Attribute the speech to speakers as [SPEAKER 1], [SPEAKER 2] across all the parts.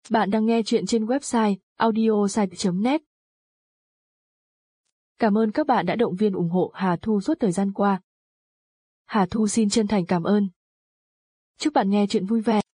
[SPEAKER 1] Bạn đang nghe chuyện trên website audiosite.net. Cảm ơn các bạn đã động viên ủng hộ Hà Thu suốt thời gian qua. Hà Thu xin chân thành cảm ơn. Chúc bạn nghe chuyện vui vẻ.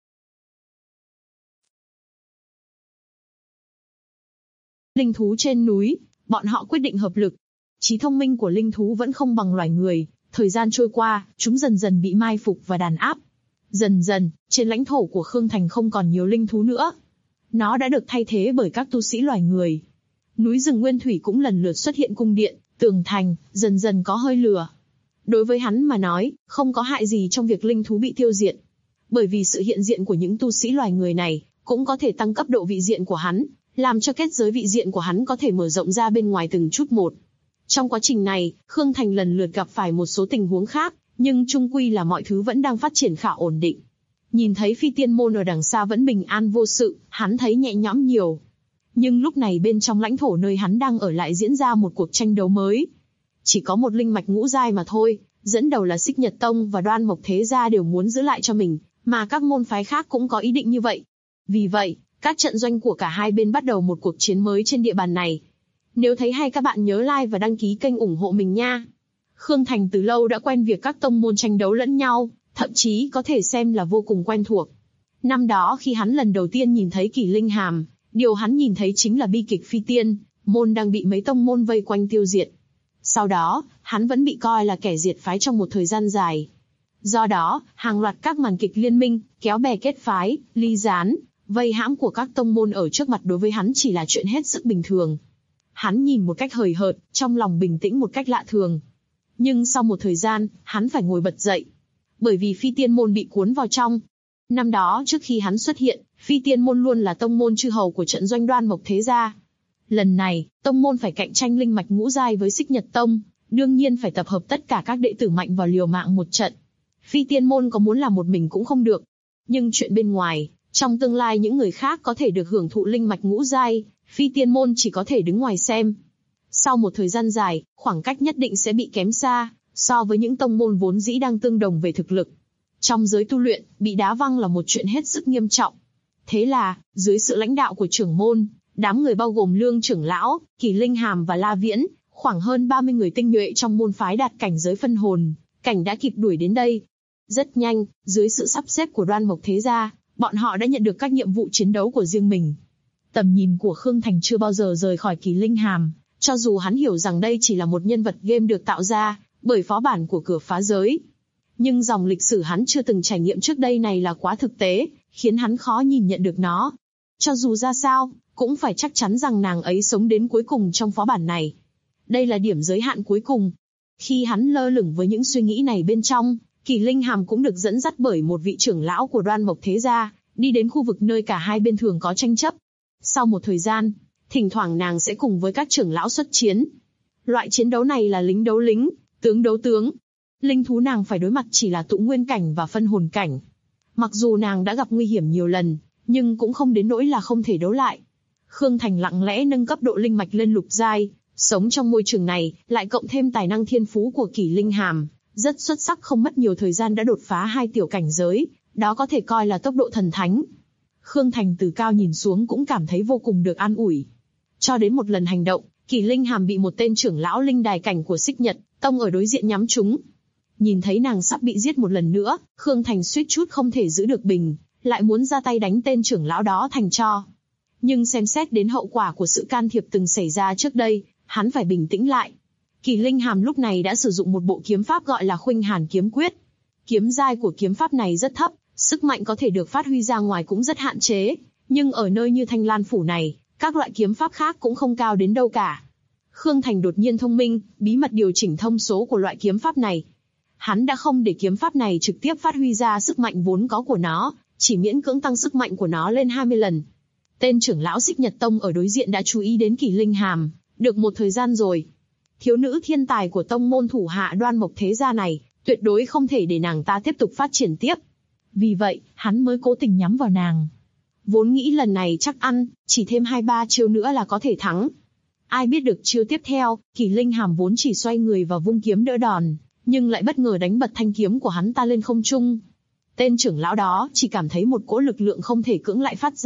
[SPEAKER 2] Linh thú trên núi, bọn họ quyết định hợp lực. Trí thông minh của linh thú vẫn không bằng loài người, thời gian trôi qua, chúng dần dần bị mai phục và đàn áp. Dần dần, trên lãnh thổ của Khương Thành không còn nhiều linh thú nữa. Nó đã được thay thế bởi các tu sĩ loài người. Núi rừng nguyên thủy cũng lần lượt xuất hiện cung điện, tường thành, dần dần có hơi lửa. Đối với hắn mà nói, không có hại gì trong việc linh thú bị tiêu diệt. Bởi vì sự hiện diện của những tu sĩ loài người này, cũng có thể tăng cấp độ vị diện của hắn, làm cho kết giới vị diện của hắn có thể mở rộng ra bên ngoài từng chút một. Trong quá trình này, Khương Thành lần lượt gặp phải một số tình huống khác, nhưng chung quy là mọi thứ vẫn đang phát triển khá ổn định. Nhìn thấy Phi Tiên Môn ở đằng xa vẫn bình an vô sự, hắn thấy nhẹ nhõm nhiều. Nhưng lúc này bên trong lãnh thổ nơi hắn đang ở lại diễn ra một cuộc tranh đấu mới. Chỉ có một linh mạch ngũ giai mà thôi, dẫn đầu là Xích Nhật Tông và Đoan Mộc Thế Gia đều muốn giữ lại cho mình, mà các môn phái khác cũng có ý định như vậy. Vì vậy, các trận doanh của cả hai bên bắt đầu một cuộc chiến mới trên địa bàn này. Nếu thấy hay các bạn nhớ like và đăng ký kênh ủng hộ mình nha. Khương Thành từ lâu đã quen việc các tông môn tranh đấu lẫn nhau, thậm chí có thể xem là vô cùng quen thuộc. Năm đó khi hắn lần đầu tiên nhìn thấy Kỳ Linh Hàm, điều hắn nhìn thấy chính là bi kịch Phi Tiên Môn đang bị mấy tông môn vây quanh tiêu diệt. Sau đó, hắn vẫn bị coi là kẻ diệt phái trong một thời gian dài. Do đó, hàng loạt các màn kịch liên minh, kéo bè kết phái, ly gián, vây hãm của các tông môn ở trước mặt đối với hắn chỉ là chuyện hết sức bình thường. Hắn nhìn một cách hời hợt, trong lòng bình tĩnh một cách lạ thường. Nhưng sau một thời gian, hắn phải ngồi bật dậy. Bởi vì Phi Tiên Môn bị cuốn vào trong. Năm đó trước khi hắn xuất hiện, Phi Tiên Môn luôn là tông môn chư hầu của trận doanh Đoan Mộc Thế Gia. Lần này, tông môn phải cạnh tranh linh mạch ngũ giai với Xích Nhật Tông, đương nhiên phải tập hợp tất cả các đệ tử mạnh vào liều mạng một trận. Phi Tiên Môn có muốn làm một mình cũng không được. Nhưng chuyện bên ngoài, trong tương lai những người khác có thể được hưởng thụ linh mạch ngũ giai, Phi Tiên Môn chỉ có thể đứng ngoài xem. Sau một thời gian dài, khoảng cách nhất định sẽ bị kém xa, so với những tông môn vốn dĩ đang tương đồng về thực lực. Trong giới tu luyện, bị đá văng là một chuyện hết sức nghiêm trọng. Thế là, dưới sự lãnh đạo của trưởng môn, đám người bao gồm Lương trưởng lão, Kỳ Linh Hàm và La Viễn, khoảng hơn 30 người tinh nhuệ trong môn phái đạt cảnh giới phân hồn, cảnh đã kịp đuổi đến đây. Rất nhanh, dưới sự sắp xếp của Đoan Mộc Thế Gia, bọn họ đã nhận được các nhiệm vụ chiến đấu của riêng mình. Tầm nhìn của Khương Thành chưa bao giờ rời khỏi Kỳ Linh Hàm, cho dù hắn hiểu rằng đây chỉ là một nhân vật game được tạo ra bởi phó bản của cửa phá giới. Nhưng dòng lịch sử hắn chưa từng trải nghiệm trước đây này là quá thực tế, khiến hắn khó nhìn nhận được nó. Cho dù ra sao, cũng phải chắc chắn rằng nàng ấy sống đến cuối cùng trong phó bản này. Đây là điểm giới hạn cuối cùng. Khi hắn lơ lửng với những suy nghĩ này bên trong, Kỳ Linh Hàm cũng được dẫn dắt bởi một vị trưởng lão của Đoan Mộc Thế Gia, đi đến khu vực nơi cả hai bên thường có tranh chấp. Sau một thời gian, thỉnh thoảng nàng sẽ cùng với các trưởng lão xuất chiến. Loại chiến đấu này là lính đấu lính, tướng đấu tướng. Linh thú nàng phải đối mặt chỉ là tụ nguyên cảnh và phân hồn cảnh. Mặc dù nàng đã gặp nguy hiểm nhiều lần, nhưng cũng không đến nỗi là không thể đấu lại. Khương Thành lặng lẽ nâng cấp độ linh mạch lên lục giai, sống trong môi trường này, lại cộng thêm tài năng thiên phú của Kỳ Linh Hàm, rất xuất sắc, không mất nhiều thời gian đã đột phá 2 tiểu cảnh giới, đó có thể coi là tốc độ thần thánh. Khương Thành từ cao nhìn xuống cũng cảm thấy vô cùng được an ủi. Cho đến một lần hành động, Kỳ Linh Hàm bị một tên trưởng lão linh đài cảnh của Xích Nhật Tông ở đối diện nhắm trúng. Nhìn thấy nàng sắp bị giết một lần nữa, Khương Thành suýt chút không thể giữ được bình, lại muốn ra tay đánh tên trưởng lão đó thành tro. Nhưng xem xét đến hậu quả của sự can thiệp từng xảy ra trước đây, hắn phải bình tĩnh lại. Kỳ Linh Hàm lúc này đã sử dụng một bộ kiếm pháp gọi là Khuynh Hàn Kiếm Quyết. Kiếm giai của kiếm pháp này rất thấp, sức mạnh có thể được phát huy ra ngoài cũng rất hạn chế, nhưng ở nơi như Thanh Lan Phủ này, các loại kiếm pháp khác cũng không cao đến đâu cả. Khương Thành đột nhiên thông minh, bí mật điều chỉnh thông số của loại kiếm pháp này. Hắn đã không để kiếm pháp này trực tiếp phát huy ra sức mạnh vốn có của nó, chỉ miễn cưỡng tăng sức mạnh của nó lên 20 lần. Tên trưởng lão Xích Nhật Tông ở đối diện đã chú ý đến Kỳ Linh Hàm, được một thời gian rồi. Thiếu nữ thiên tài của tông môn thủ hạ Đoan Mộc Thế Gia này, tuyệt đối không thể để nàng ta tiếp tục phát triển tiếp. Vì vậy, hắn mới cố tình nhắm vào nàng. Vốn nghĩ lần này chắc ăn, chỉ thêm 2-3 chiêu nữa là có thể thắng. Ai biết được chiêu tiếp theo, Kỳ Linh Hàm vốn chỉ xoay người và vung kiếm đỡ đòn, nhưng lại bất ngờ đánh bật thanh kiếm của hắn ta lên không trung. Tên trưởng lão đó chỉ cảm thấy một cỗ lực lượng không thể cưỡng lại phát ra,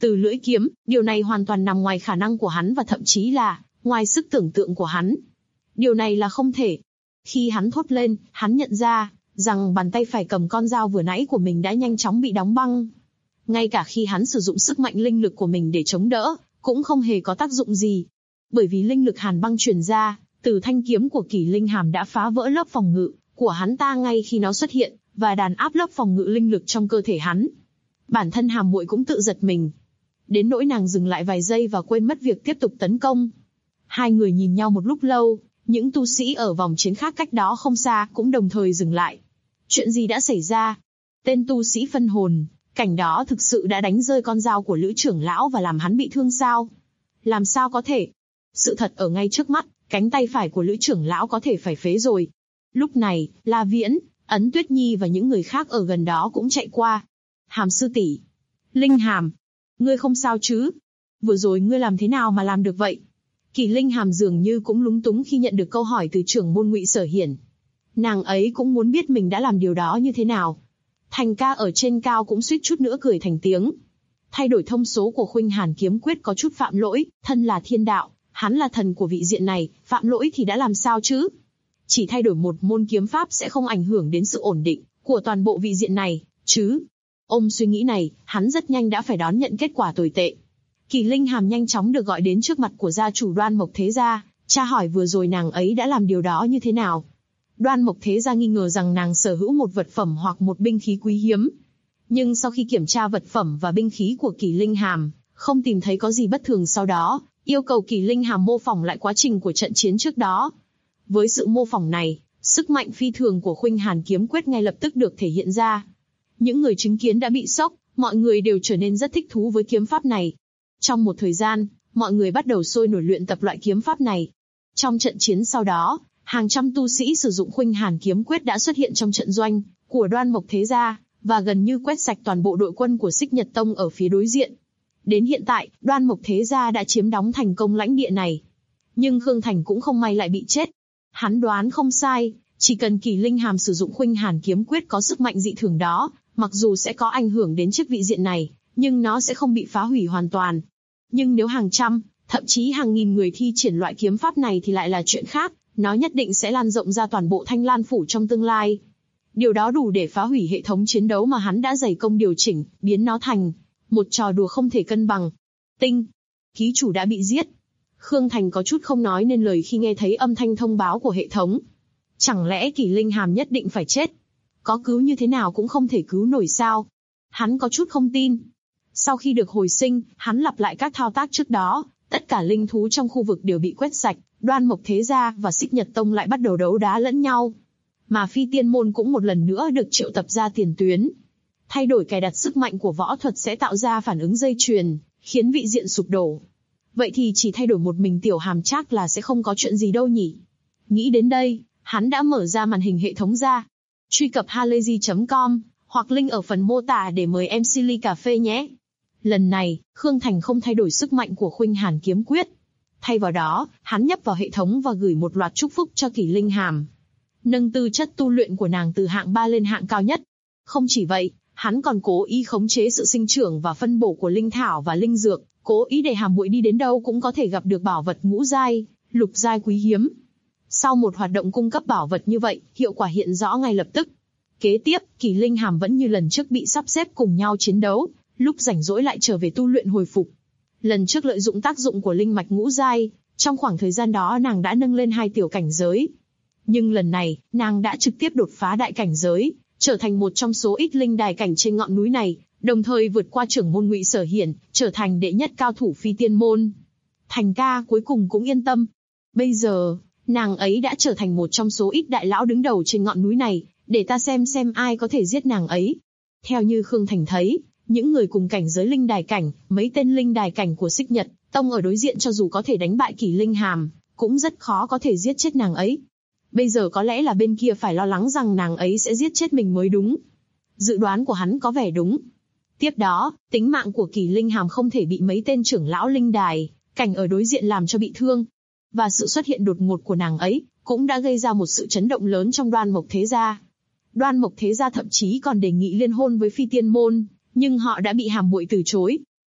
[SPEAKER 2] từ lưỡi kiếm, điều này hoàn toàn nằm ngoài khả năng của hắn và thậm chí là ngoài sức tưởng tượng của hắn. Điều này là không thể. Khi hắn thốt lên, hắn nhận ra rằng bàn tay phải cầm con dao vừa nãy của mình đã nhanh chóng bị đóng băng. Ngay cả khi hắn sử dụng sức mạnh linh lực của mình để chống đỡ, cũng không hề có tác dụng gì. Bởi vì linh lực hàn băng truyền ra, từ thanh kiếm của Kỷ Linh Hàm đã phá vỡ lớp phòng ngự của hắn ta ngay khi nó xuất hiện, và đàn áp lớp phòng ngự linh lực trong cơ thể hắn. Bản thân Hàm Muội cũng tự giật mình. Đến nỗi nàng dừng lại vài giây và quên mất việc tiếp tục tấn công. Hai người nhìn nhau một lúc lâu, những tu sĩ ở vòng chiến khác cách đó không xa cũng đồng thời dừng lại. Chuyện gì đã xảy ra? Tên tu sĩ phân hồn, cảnh đó thực sự đã đánh rơi con dao của Lữ trưởng lão và làm hắn bị thương sao? Làm sao có thể? Sự thật ở ngay trước mắt, cánh tay phải của Lữ trưởng lão có thể phải phế rồi. Lúc này, La Viễn, Ấn Tuyết Nhi và những người khác ở gần đó cũng chạy qua. Hàm sư tỷ, Linh Hàm, ngươi không sao chứ? Vừa rồi ngươi làm thế nào mà làm được vậy? Kỷ Linh Hàm dường như cũng lúng túng khi nhận được câu hỏi từ trưởng môn Ngụy Sở Hiển. Nàng ấy cũng muốn biết mình đã làm điều đó như thế nào. Thành ca ở trên cao cũng suýt chút nữa cười thành tiếng. Thay đổi thông số của Khuynh Hàn kiếm quyết có chút phạm lỗi, thân là thiên đạo, hắn là thần của vị diện này, phạm lỗi thì đã làm sao chứ? Chỉ thay đổi một môn kiếm pháp sẽ không ảnh hưởng đến sự ổn định của toàn bộ vị diện này, chứ? Ôm suy nghĩ này, hắn rất nhanh đã phải đón nhận kết quả tồi tệ. Kỷ Linh Hàm nhanh chóng được gọi đến trước mặt của gia chủ Đoan Mộc Thế Gia, tra hỏi vừa rồi nàng ấy đã làm điều đó như thế nào. Đoan Mộc Thế Gia nghi ngờ rằng nàng sở hữu một vật phẩm hoặc một binh khí quý hiếm. Nhưng sau khi kiểm tra vật phẩm và binh khí của Kỷ Linh Hàm, không tìm thấy có gì bất thường sau đó, yêu cầu Kỷ Linh Hàm mô phỏng lại quá trình của trận chiến trước đó. Với sự mô phỏng này, sức mạnh phi thường của Khuynh Hàn kiếm quyết ngay lập tức được thể hiện ra. Những người chứng kiến đã bị sốc, mọi người đều trở nên rất thích thú với kiếm pháp này. Trong một thời gian, mọi người bắt đầu sôi nổi luyện tập loại kiếm pháp này. Trong trận chiến sau đó, hàng trăm tu sĩ sử dụng Khuynh Hàn kiếm quyết đã xuất hiện trong trận doanh của Đoan Mộc Thế Gia, và gần như quét sạch toàn bộ đội quân của Xích Nhật Tông ở phía đối diện. Đến hiện tại, Đoan Mộc Thế Gia đã chiếm đóng thành công lãnh địa này. Nhưng Khương Thành cũng không may lại bị chết. Hắn đoán không sai, chỉ cần Kỷ Linh Hàm sử dụng Khuynh Hàn kiếm quyết có sức mạnh dị thường đó, mặc dù sẽ có ảnh hưởng đến chiếc vị diện này, nhưng nó sẽ không bị phá hủy hoàn toàn. Nhưng nếu hàng trăm, thậm chí hàng nghìn người thi triển loại kiếm pháp này thì lại là chuyện khác, nó nhất định sẽ lan rộng ra toàn bộ Thanh Lan Phủ trong tương lai. Điều đó đủ để phá hủy hệ thống chiến đấu mà hắn đã dày công điều chỉnh, biến nó thành một trò đùa không thể cân bằng. Tinh, ký chủ đã bị giết. Khương Thành có chút không nói nên lời khi nghe thấy âm thanh thông báo của hệ thống. Chẳng lẽ Kỷ Linh Hàm nhất định phải chết? Có cứu như thế nào cũng không thể cứu nổi sao? Hắn có chút không tin. Sau khi được hồi sinh, hắn lặp lại các thao tác trước đó, tất cả linh thú trong khu vực đều bị quét sạch, Đoan Mộc Thế Gia và Xích Nhật Tông lại bắt đầu đấu đá lẫn nhau. Mà Phi Tiên Môn cũng một lần nữa được triệu tập ra tiền tuyến. Thay đổi cài đặt sức mạnh của võ thuật sẽ tạo ra phản ứng dây chuyền, khiến vị diện sụp đổ. Vậy thì chỉ thay đổi một mình Tiểu Hàm chắc là sẽ không có chuyện gì đâu nhỉ? Nghĩ đến đây, hắn đã mở ra màn hình hệ thống ra. Truy cập halayzi.com, hoặc link ở phần mô tả để mời MC ly cà phê nhé. Lần này, Khương Thành không thay đổi sức mạnh của Khuynh Hàn kiếm quyết. Thay vào đó, hắn nhấp vào hệ thống và gửi một loạt chúc phúc cho Kỷ Linh Hàm. Nâng tư chất tu luyện của nàng từ hạng 3 lên hạng cao nhất. Không chỉ vậy, hắn còn cố ý khống chế sự sinh trưởng và phân bổ của linh thảo và linh dược, cố ý để Hàm Muội đi đến đâu cũng có thể gặp được bảo vật ngũ giai, lục giai quý hiếm. Sau một hoạt động cung cấp bảo vật như vậy, hiệu quả hiện rõ ngay lập tức. Kế tiếp, Kỷ Linh Hàm vẫn như lần trước bị sắp xếp cùng nhau chiến đấu, lúc rảnh rỗi lại trở về tu luyện hồi phục. Lần trước lợi dụng tác dụng của linh mạch ngũ giai, trong khoảng thời gian đó nàng đã nâng lên 2 tiểu cảnh giới. Nhưng lần này, nàng đã trực tiếp đột phá đại cảnh giới, trở thành một trong số ít linh đài cảnh trên ngọn núi này, đồng thời vượt qua trưởng môn Ngụy Sở Hiển, trở thành đệ nhất cao thủ Phi Tiên Môn. Thành ca cuối cùng cũng yên tâm. Bây giờ, nàng ấy đã trở thành một trong số ít đại lão đứng đầu trên ngọn núi này, để ta xem ai có thể giết nàng ấy. Theo như Khương Thành thấy, những người cùng cảnh giới linh đài cảnh, mấy tên linh đài cảnh của Xích Nhật Tông ở đối diện cho dù có thể đánh bại Kỷ Linh Hàm, cũng rất khó có thể giết chết nàng ấy. Bây giờ có lẽ là bên kia phải lo lắng rằng nàng ấy sẽ giết chết mình mới đúng. Dự đoán của hắn có vẻ đúng. Tiếp đó, tính mạng của Kỷ Linh Hàm không thể bị mấy tên trưởng lão linh đài cảnh ở đối diện làm cho bị thương. Và sự xuất hiện đột ngột của nàng ấy cũng đã gây ra một sự chấn động lớn trong Đoan Mộc Thế Gia. Đoan Mộc Thế Gia thậm chí còn đề nghị liên hôn với Phi Tiên Môn, nhưng họ đã bị Hàm Muội từ chối.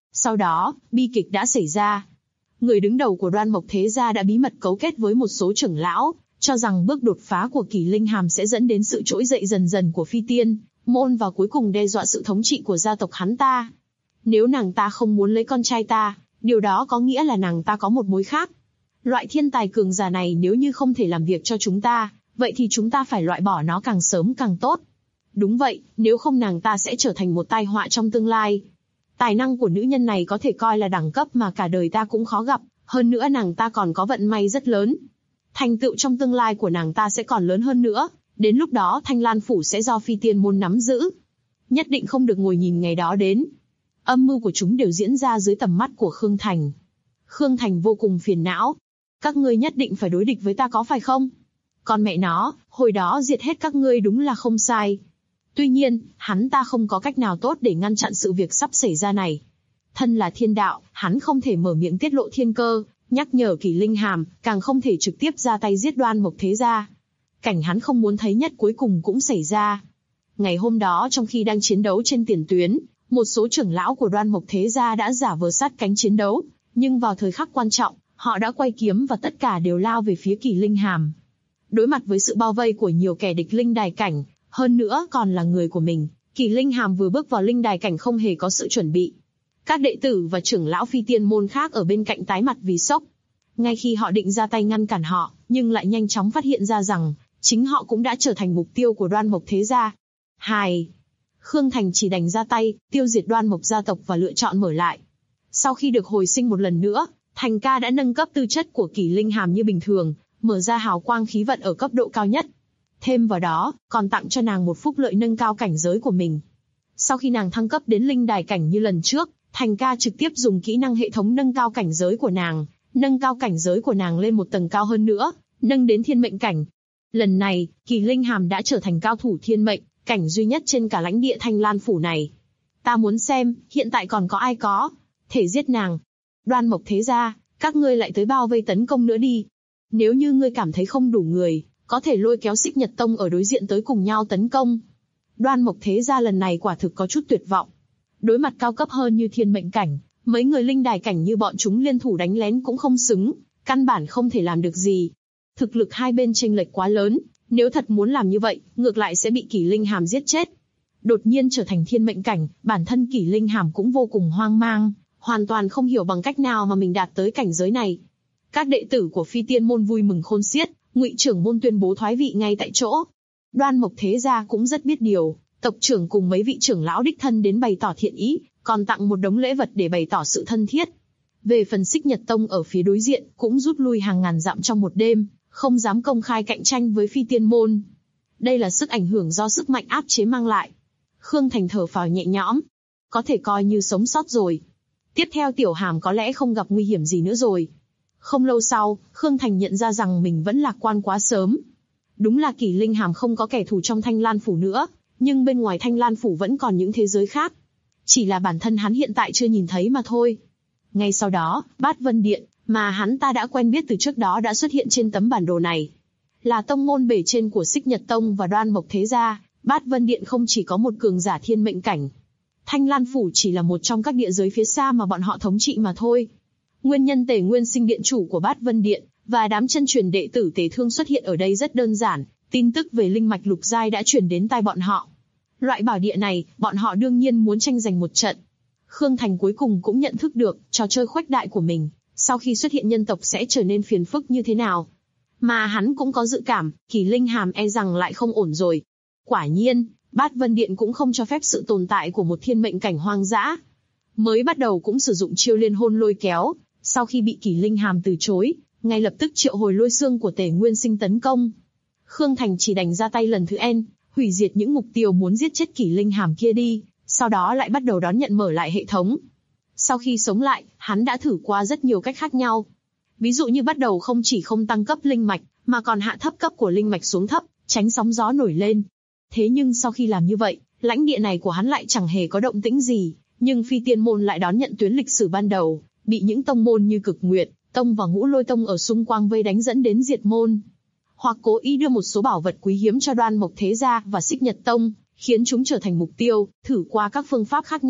[SPEAKER 2] Sau đó, bi kịch đã xảy ra. Người đứng đầu của Đoan Mộc Thế Gia đã bí mật cấu kết với một số trưởng lão, cho rằng bước đột phá của Kỷ Linh Hàm sẽ dẫn đến sự trỗi dậy dần dần của Phi Tiên môn và cuối cùng đe dọa sự thống trị của gia tộc hắn ta. Nếu nàng ta không muốn lấy con trai ta, điều đó có nghĩa là nàng ta có một mối khác. Loại thiên tài cường giả này nếu như không thể làm việc cho chúng ta, vậy thì chúng ta phải loại bỏ nó càng sớm càng tốt. Đúng vậy, nếu không nàng ta sẽ trở thành một tai họa trong tương lai. Tài năng của nữ nhân này có thể coi là đẳng cấp mà cả đời ta cũng khó gặp, hơn nữa nàng ta còn có vận may rất lớn. Thành tựu trong tương lai của nàng ta sẽ còn lớn hơn nữa, đến lúc đó Thanh Lan Phủ sẽ do Phi Tiên môn nắm giữ. Nhất định không được ngồi nhìn ngày đó đến. Âm mưu của chúng đều diễn ra dưới tầm mắt của Khương Thành. Khương Thành vô cùng phiền não. Các ngươi nhất định phải đối địch với ta có phải không? Còn mẹ nó, hồi đó diệt hết các ngươi đúng là không sai. Tuy nhiên, hắn ta không có cách nào tốt để ngăn chặn sự việc sắp xảy ra này. Thân là thiên đạo, hắn không thể mở miệng tiết lộ thiên cơ, nhắc nhở Kỷ Linh Hàm, càng không thể trực tiếp ra tay giết Đoan Mộc Thế Gia. Cảnh hắn không muốn thấy nhất cuối cùng cũng xảy ra. Ngày hôm đó trong khi đang chiến đấu trên tiền tuyến, một số trưởng lão của Đoan Mộc Thế Gia đã giả vờ sát cánh chiến đấu, nhưng vào thời khắc quan trọng, họ đã quay kiếm và tất cả đều lao về phía Kỷ Linh Hàm. Đối mặt với sự bao vây của nhiều kẻ địch linh đài cảnh, hơn nữa còn là người của mình, Kỷ Linh Hàm vừa bước vào linh đài cảnh không hề có sự chuẩn bị. Các đệ tử và trưởng lão Phi Tiên môn khác ở bên cạnh tái mặt vì sốc. Ngay khi họ định ra tay ngăn cản họ, nhưng lại nhanh chóng phát hiện ra rằng, chính họ cũng đã trở thành mục tiêu của Đoan Mộc Thế Gia. Khương Thành chỉ đành ra tay, tiêu diệt Đoan Mộc gia tộc và lựa chọn mở lại. Sau khi được hồi sinh một lần nữa, Thành ca đã nâng cấp tư chất của Kỷ Linh Hàm như bình thường, mở ra hào quang khí vận ở cấp độ cao nhất. Thêm vào đó, còn tặng cho nàng một phúc lợi nâng cao cảnh giới của mình. Sau khi nàng thăng cấp đến linh đài cảnh như lần trước, Thành ca trực tiếp dùng kỹ năng hệ thống nâng cao cảnh giới của nàng, nâng cao cảnh giới của nàng lên một tầng cao hơn nữa, nâng đến thiên mệnh cảnh. Lần này, Kỷ Linh Hàm đã trở thành cao thủ thiên mệnh cảnh duy nhất trên cả lãnh địa Thanh Lan Phủ này. Ta muốn xem, hiện tại còn có ai có thể giết nàng. Đoan Mộc Thế Gia, các ngươi lại tới bao vây tấn công nữa đi. Nếu như ngươi cảm thấy không đủ người, có thể lôi kéo Xích Nhật Tông ở đối diện tới cùng nhau tấn công. Đoan Mộc Thế Gia lần này quả thực có chút tuyệt vọng. Đối mặt cao cấp hơn như thiên mệnh cảnh, mấy người linh đài cảnh như bọn chúng liên thủ đánh lén cũng không xứng, căn bản không thể làm được gì. Thực lực hai bên chênh lệch quá lớn, nếu thật muốn làm như vậy, ngược lại sẽ bị Kỷ Linh Hàm giết chết. Đột nhiên trở thành thiên mệnh cảnh, bản thân Kỷ Linh Hàm cũng vô cùng hoang mang, hoàn toàn không hiểu bằng cách nào mà mình đạt tới cảnh giới này. Các đệ tử của Phi Tiên môn vui mừng khôn xiết, Ngụy trưởng môn tuyên bố thoái vị ngay tại chỗ. Đoan Mộc Thế Gia cũng rất biết điều, tộc trưởng cùng mấy vị trưởng lão đích thân đến bày tỏ thiện ý, còn tặng một đống lễ vật để bày tỏ sự thân thiết. Về phần Xích Nhật Tông ở phía đối diện, cũng rút lui hàng ngàn dặm trong một đêm, không dám công khai cạnh tranh với Phi Tiên môn. Đây là sức ảnh hưởng do sức mạnh áp chế mang lại. Khương Thành thở phào nhẹ nhõm, có thể coi như sống sót rồi. Tiếp theo Tiểu Hàm có lẽ không gặp nguy hiểm gì nữa rồi. Không lâu sau, Khương Thành nhận ra rằng mình vẫn lạc quan quá sớm. Đúng là Kỷ Linh Hàm không có kẻ thù trong Thanh Lan Phủ nữa, nhưng bên ngoài Thanh Lan Phủ vẫn còn những thế giới khác. Chỉ là bản thân hắn hiện tại chưa nhìn thấy mà thôi. Ngay sau đó, Bát Vân Điện, mà hắn ta đã quen biết từ trước đó đã xuất hiện trên tấm bản đồ này. Là tông môn bề trên của Xích Nhật Tông và Đoan Mộc Thế Gia, Bát Vân Điện không chỉ có một cường giả thiên mệnh cảnh. Thanh Lan Phủ chỉ là một trong các địa giới phía xa mà bọn họ thống trị mà thôi. Nguyên nhân Tề Nguyên Sinh điện chủ của Bát Vân Điện và đám chân truyền đệ tử Tề Thương xuất hiện ở đây rất đơn giản, tin tức về linh mạch lục giai đã truyền đến tai bọn họ. Loại bảo địa này, bọn họ đương nhiên muốn tranh giành một trận. Khương Thành cuối cùng cũng nhận thức được trò chơi khuếch đại của mình, sau khi xuất hiện nhân tộc sẽ trở nên phiền phức như thế nào. Mà hắn cũng có dự cảm, Kỷ Linh Hàm e rằng lại không ổn rồi. Quả nhiên, Bát Vân Điện cũng không cho phép sự tồn tại của một thiên mệnh cảnh hoang dã. Mới bắt đầu cũng sử dụng chiêu liên hôn lôi kéo, sau khi bị Kỷ Linh Hàm từ chối, ngay lập tức triệu hồi lôi xương của Tề Nguyên Sinh tấn công. Khương Thành chỉ đành ra tay lần thứ N, hủy diệt những mục tiêu muốn giết chết Kỷ Linh Hàm kia đi, sau đó lại bắt đầu đón nhận mở lại hệ thống. Sau khi sống lại, hắn đã thử qua rất nhiều cách khác nhau. Ví dụ như bắt đầu không chỉ không tăng cấp linh mạch, mà còn hạ thấp cấp của linh mạch xuống thấp, tránh sóng gió nổi lên. Thế nhưng sau khi làm như vậy, lãnh địa này của hắn lại chẳng hề có động tĩnh gì, nhưng Phi Tiên môn lại đón nhận tuyến lịch sử ban đầu, bị những tông môn như Cực Nguyệt Tông và Ngũ Lôi Tông ở xung quanh vây đánh dẫn đến diệt môn. Hoặc cố ý đưa một số bảo vật quý hiếm cho Đoan Mộc Thế Gia và Xích Nhật Tông, khiến chúng trở thành mục tiêu, thử qua các phương pháp khác nhau,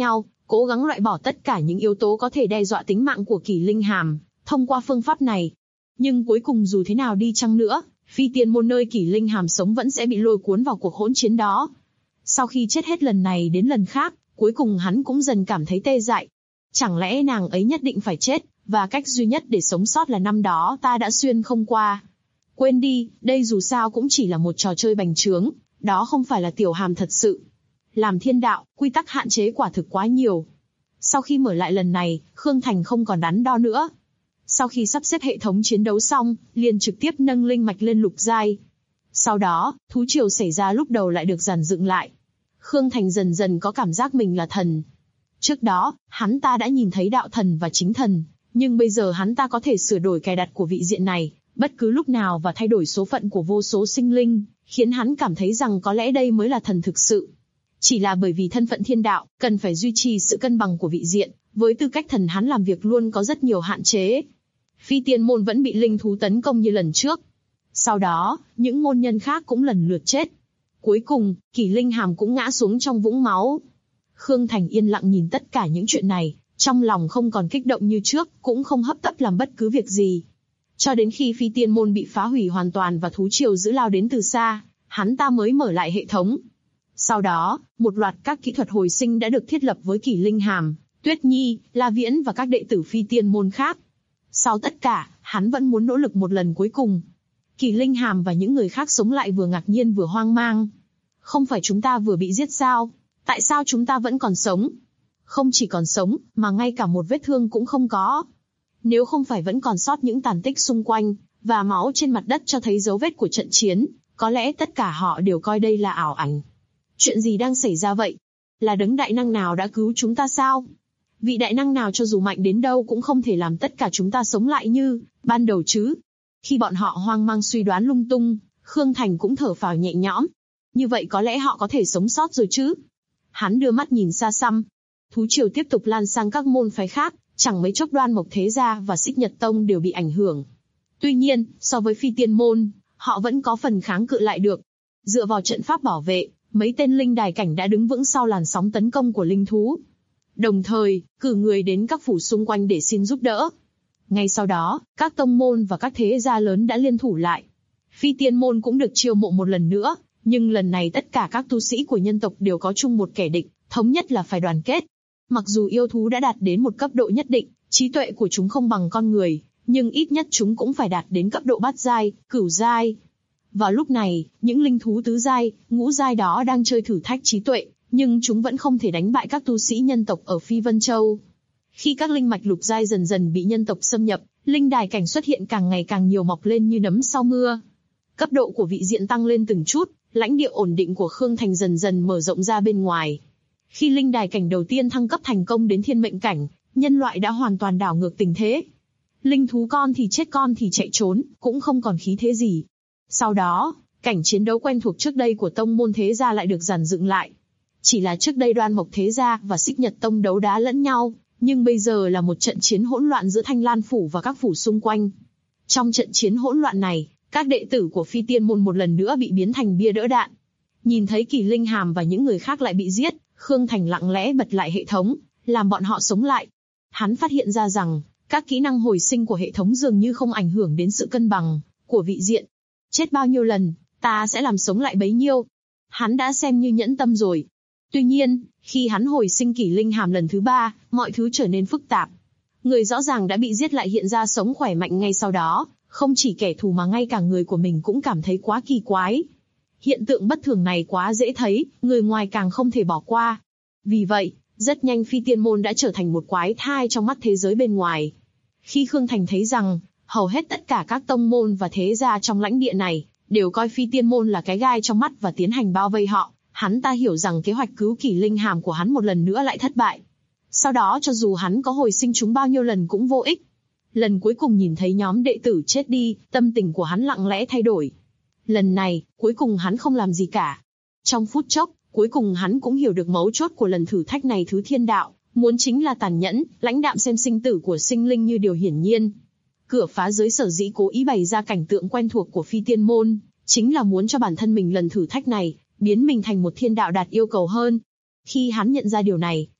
[SPEAKER 2] cố gắng loại bỏ tất cả những yếu tố có thể đe dọa tính mạng của Kỷ Linh Hàm, thông qua phương pháp này. Nhưng cuối cùng dù thế nào đi chăng nữa, Phi Tiên Môn nơi Kỷ Linh Hàm sống vẫn sẽ bị lôi cuốn vào cuộc hỗn chiến đó. Sau khi chết hết lần này đến lần khác, cuối cùng hắn cũng dần cảm thấy tê dại. Chẳng lẽ nàng ấy nhất định phải chết, và cách duy nhất để sống sót là năm đó ta đã xuyên không qua. Quên đi, đây dù sao cũng chỉ là một trò chơi bành trướng, đó không phải là Tiểu Hàm thật sự. Làm thiên đạo, quy tắc hạn chế quả thực quá nhiều. Sau khi mở lại lần này, Khương Thành không còn đắn đo nữa. Sau khi sắp xếp hệ thống chiến đấu xong, liền trực tiếp nâng linh mạch lên lục giai. Sau đó, thú triều xảy ra lúc đầu lại được dàn dựng lại. Khương Thành dần dần có cảm giác mình là thần. Trước đó, hắn ta đã nhìn thấy đạo thần và chính thần, nhưng bây giờ hắn ta có thể sửa đổi cài đặt của vị diện này, bất cứ lúc nào và thay đổi số phận của vô số sinh linh, khiến hắn cảm thấy rằng có lẽ đây mới là thần thực sự. Chỉ là bởi vì thân phận thiên đạo, cần phải duy trì sự cân bằng của vị diện, với tư cách thần hắn làm việc luôn có rất nhiều hạn chế. Phi Tiên Môn vẫn bị linh thú tấn công như lần trước. Sau đó, những môn nhân khác cũng lần lượt chết. Cuối cùng, Kỷ Linh Hàm cũng ngã xuống trong vũng máu. Khương Thành yên lặng nhìn tất cả những chuyện này, trong lòng không còn kích động như trước, cũng không hấp tấp làm bất cứ việc gì. Cho đến khi Phi Tiên Môn bị phá hủy hoàn toàn và thú triều dữ lao đến từ xa, hắn ta mới mở lại hệ thống. Sau đó, một loạt các kỹ thuật hồi sinh đã được thiết lập với Kỷ Linh Hàm, Tuyết Nhi, La Viễn và các đệ tử Phi Tiên Môn khác. Sau tất cả, hắn vẫn muốn nỗ lực một lần cuối cùng. Kỷ Linh Hàm và những người khác sống lại vừa ngạc nhiên vừa hoang mang. Không phải chúng ta vừa bị giết sao? Tại sao chúng ta vẫn còn sống? Không chỉ còn sống, mà ngay cả một vết thương cũng không có. Nếu không phải vẫn còn sót những tàn tích xung quanh, và máu trên mặt đất cho thấy dấu vết của trận chiến, có lẽ tất cả họ đều coi đây là ảo ảnh. Chuyện gì đang xảy ra vậy? Là đấng đại năng nào đã cứu chúng ta sao? Vị đại năng nào cho dù mạnh đến đâu cũng không thể làm tất cả chúng ta sống lại như ban đầu chứ? Khi bọn họ hoang mang suy đoán lung tung, Khương Thành cũng thở phào nhẹ nhõm. Như vậy có lẽ họ có thể sống sót rồi chứ? Hắn đưa mắt nhìn xa xăm. Thú triều tiếp tục lan sang các môn phái khác, chẳng mấy chốc Đoan Mộc Thế Gia và Xích Nhật Tông đều bị ảnh hưởng. Tuy nhiên, so với Phi Tiên Môn, họ vẫn có phần kháng cự lại được. Dựa vào trận pháp bảo vệ, mấy tên linh đài cảnh đã đứng vững sau làn sóng tấn công của linh thú. Đồng thời, cử người đến các phủ xung quanh để xin giúp đỡ. Ngay sau đó, các tông môn và các thế gia lớn đã liên thủ lại. Phi Tiên Môn cũng được chiêu mộ một lần nữa, nhưng lần này tất cả các tu sĩ của nhân tộc đều có chung một kẻ địch, thống nhất là phải đoàn kết. Mặc dù yêu thú đã đạt đến một cấp độ nhất định, trí tuệ của chúng không bằng con người, nhưng ít nhất chúng cũng phải đạt đến cấp độ bát giai, cửu giai. Vào lúc này, những linh thú tứ giai, ngũ giai đó đang chơi thử thách trí tuệ, nhưng chúng vẫn không thể đánh bại các tu sĩ nhân tộc ở Phi Vân Châu. Khi các linh mạch lục giai dần dần bị nhân tộc xâm nhập, linh đài cảnh xuất hiện càng ngày càng nhiều, mọc lên như nấm sau mưa. Cấp độ của vị diện tăng lên từng chút, lãnh địa ổn định của Khương Thành dần dần mở rộng ra bên ngoài. Khi linh đài cảnh đầu tiên thăng cấp thành công đến thiên mệnh cảnh, nhân loại đã hoàn toàn đảo ngược tình thế. Linh thú con thì chết con thì chạy trốn, cũng không còn khí thế gì. Sau đó, cảnh chiến đấu quen thuộc trước đây của tông môn thế gia lại được dàn dựng lại. Chỉ là trước đây Đoan Mộc Thế Gia và Xích Nhật Tông đấu đá lẫn nhau, nhưng bây giờ là một trận chiến hỗn loạn giữa Thanh Lan Phủ và các phủ xung quanh. Trong trận chiến hỗn loạn này, các đệ tử của Phi Tiên Môn một lần nữa bị biến thành bia đỡ đạn. Nhìn thấy Kỷ Linh Hàm và những người khác lại bị giết, Khương Thành lặng lẽ bật lại hệ thống, làm bọn họ sống lại. Hắn phát hiện ra rằng, các kỹ năng hồi sinh của hệ thống dường như không ảnh hưởng đến sự cân bằng của vị diện. Chết bao nhiêu lần, ta sẽ làm sống lại bấy nhiêu. Hắn đã xem như nhẫn tâm rồi. Tuy nhiên, khi hắn hồi sinh Kỷ Linh Hàm lần thứ 3, mọi thứ trở nên phức tạp. Người rõ ràng đã bị giết lại hiện ra sống khỏe mạnh ngay sau đó, không chỉ kẻ thù mà ngay cả người của mình cũng cảm thấy quá kỳ quái. Hiện tượng bất thường này quá dễ thấy, người ngoài càng không thể bỏ qua. Vì vậy, rất nhanh Phi Tiên Môn đã trở thành một quái thai trong mắt thế giới bên ngoài. Khi Khương Thành thấy rằng, hầu hết tất cả các tông môn và thế gia trong lãnh địa này, đều coi Phi Tiên Môn là cái gai trong mắt và tiến hành bao vây họ, hắn ta hiểu rằng kế hoạch cứu Kỷ Linh Hàm của hắn một lần nữa lại thất bại. Sau đó cho dù hắn có hồi sinh chúng bao nhiêu lần cũng vô ích. Lần cuối cùng nhìn thấy nhóm đệ tử chết đi, tâm tình của hắn lặng lẽ thay đổi. Lần này, cuối cùng hắn không làm gì cả. Trong phút chốc, cuối cùng hắn cũng hiểu được mấu chốt của lần thử thách này. Thứ thiên đạo muốn chính là tàn nhẫn, lãnh đạm xem sinh tử của sinh linh như điều hiển nhiên. Cửa phá giới sở dĩ cố ý bày ra cảnh tượng quen thuộc của Phi Tiên Môn, chính là muốn cho bản thân mình lần thử thách này biến mình thành một thiên đạo đạt yêu cầu hơn. Khi hắn nhận ra điều này,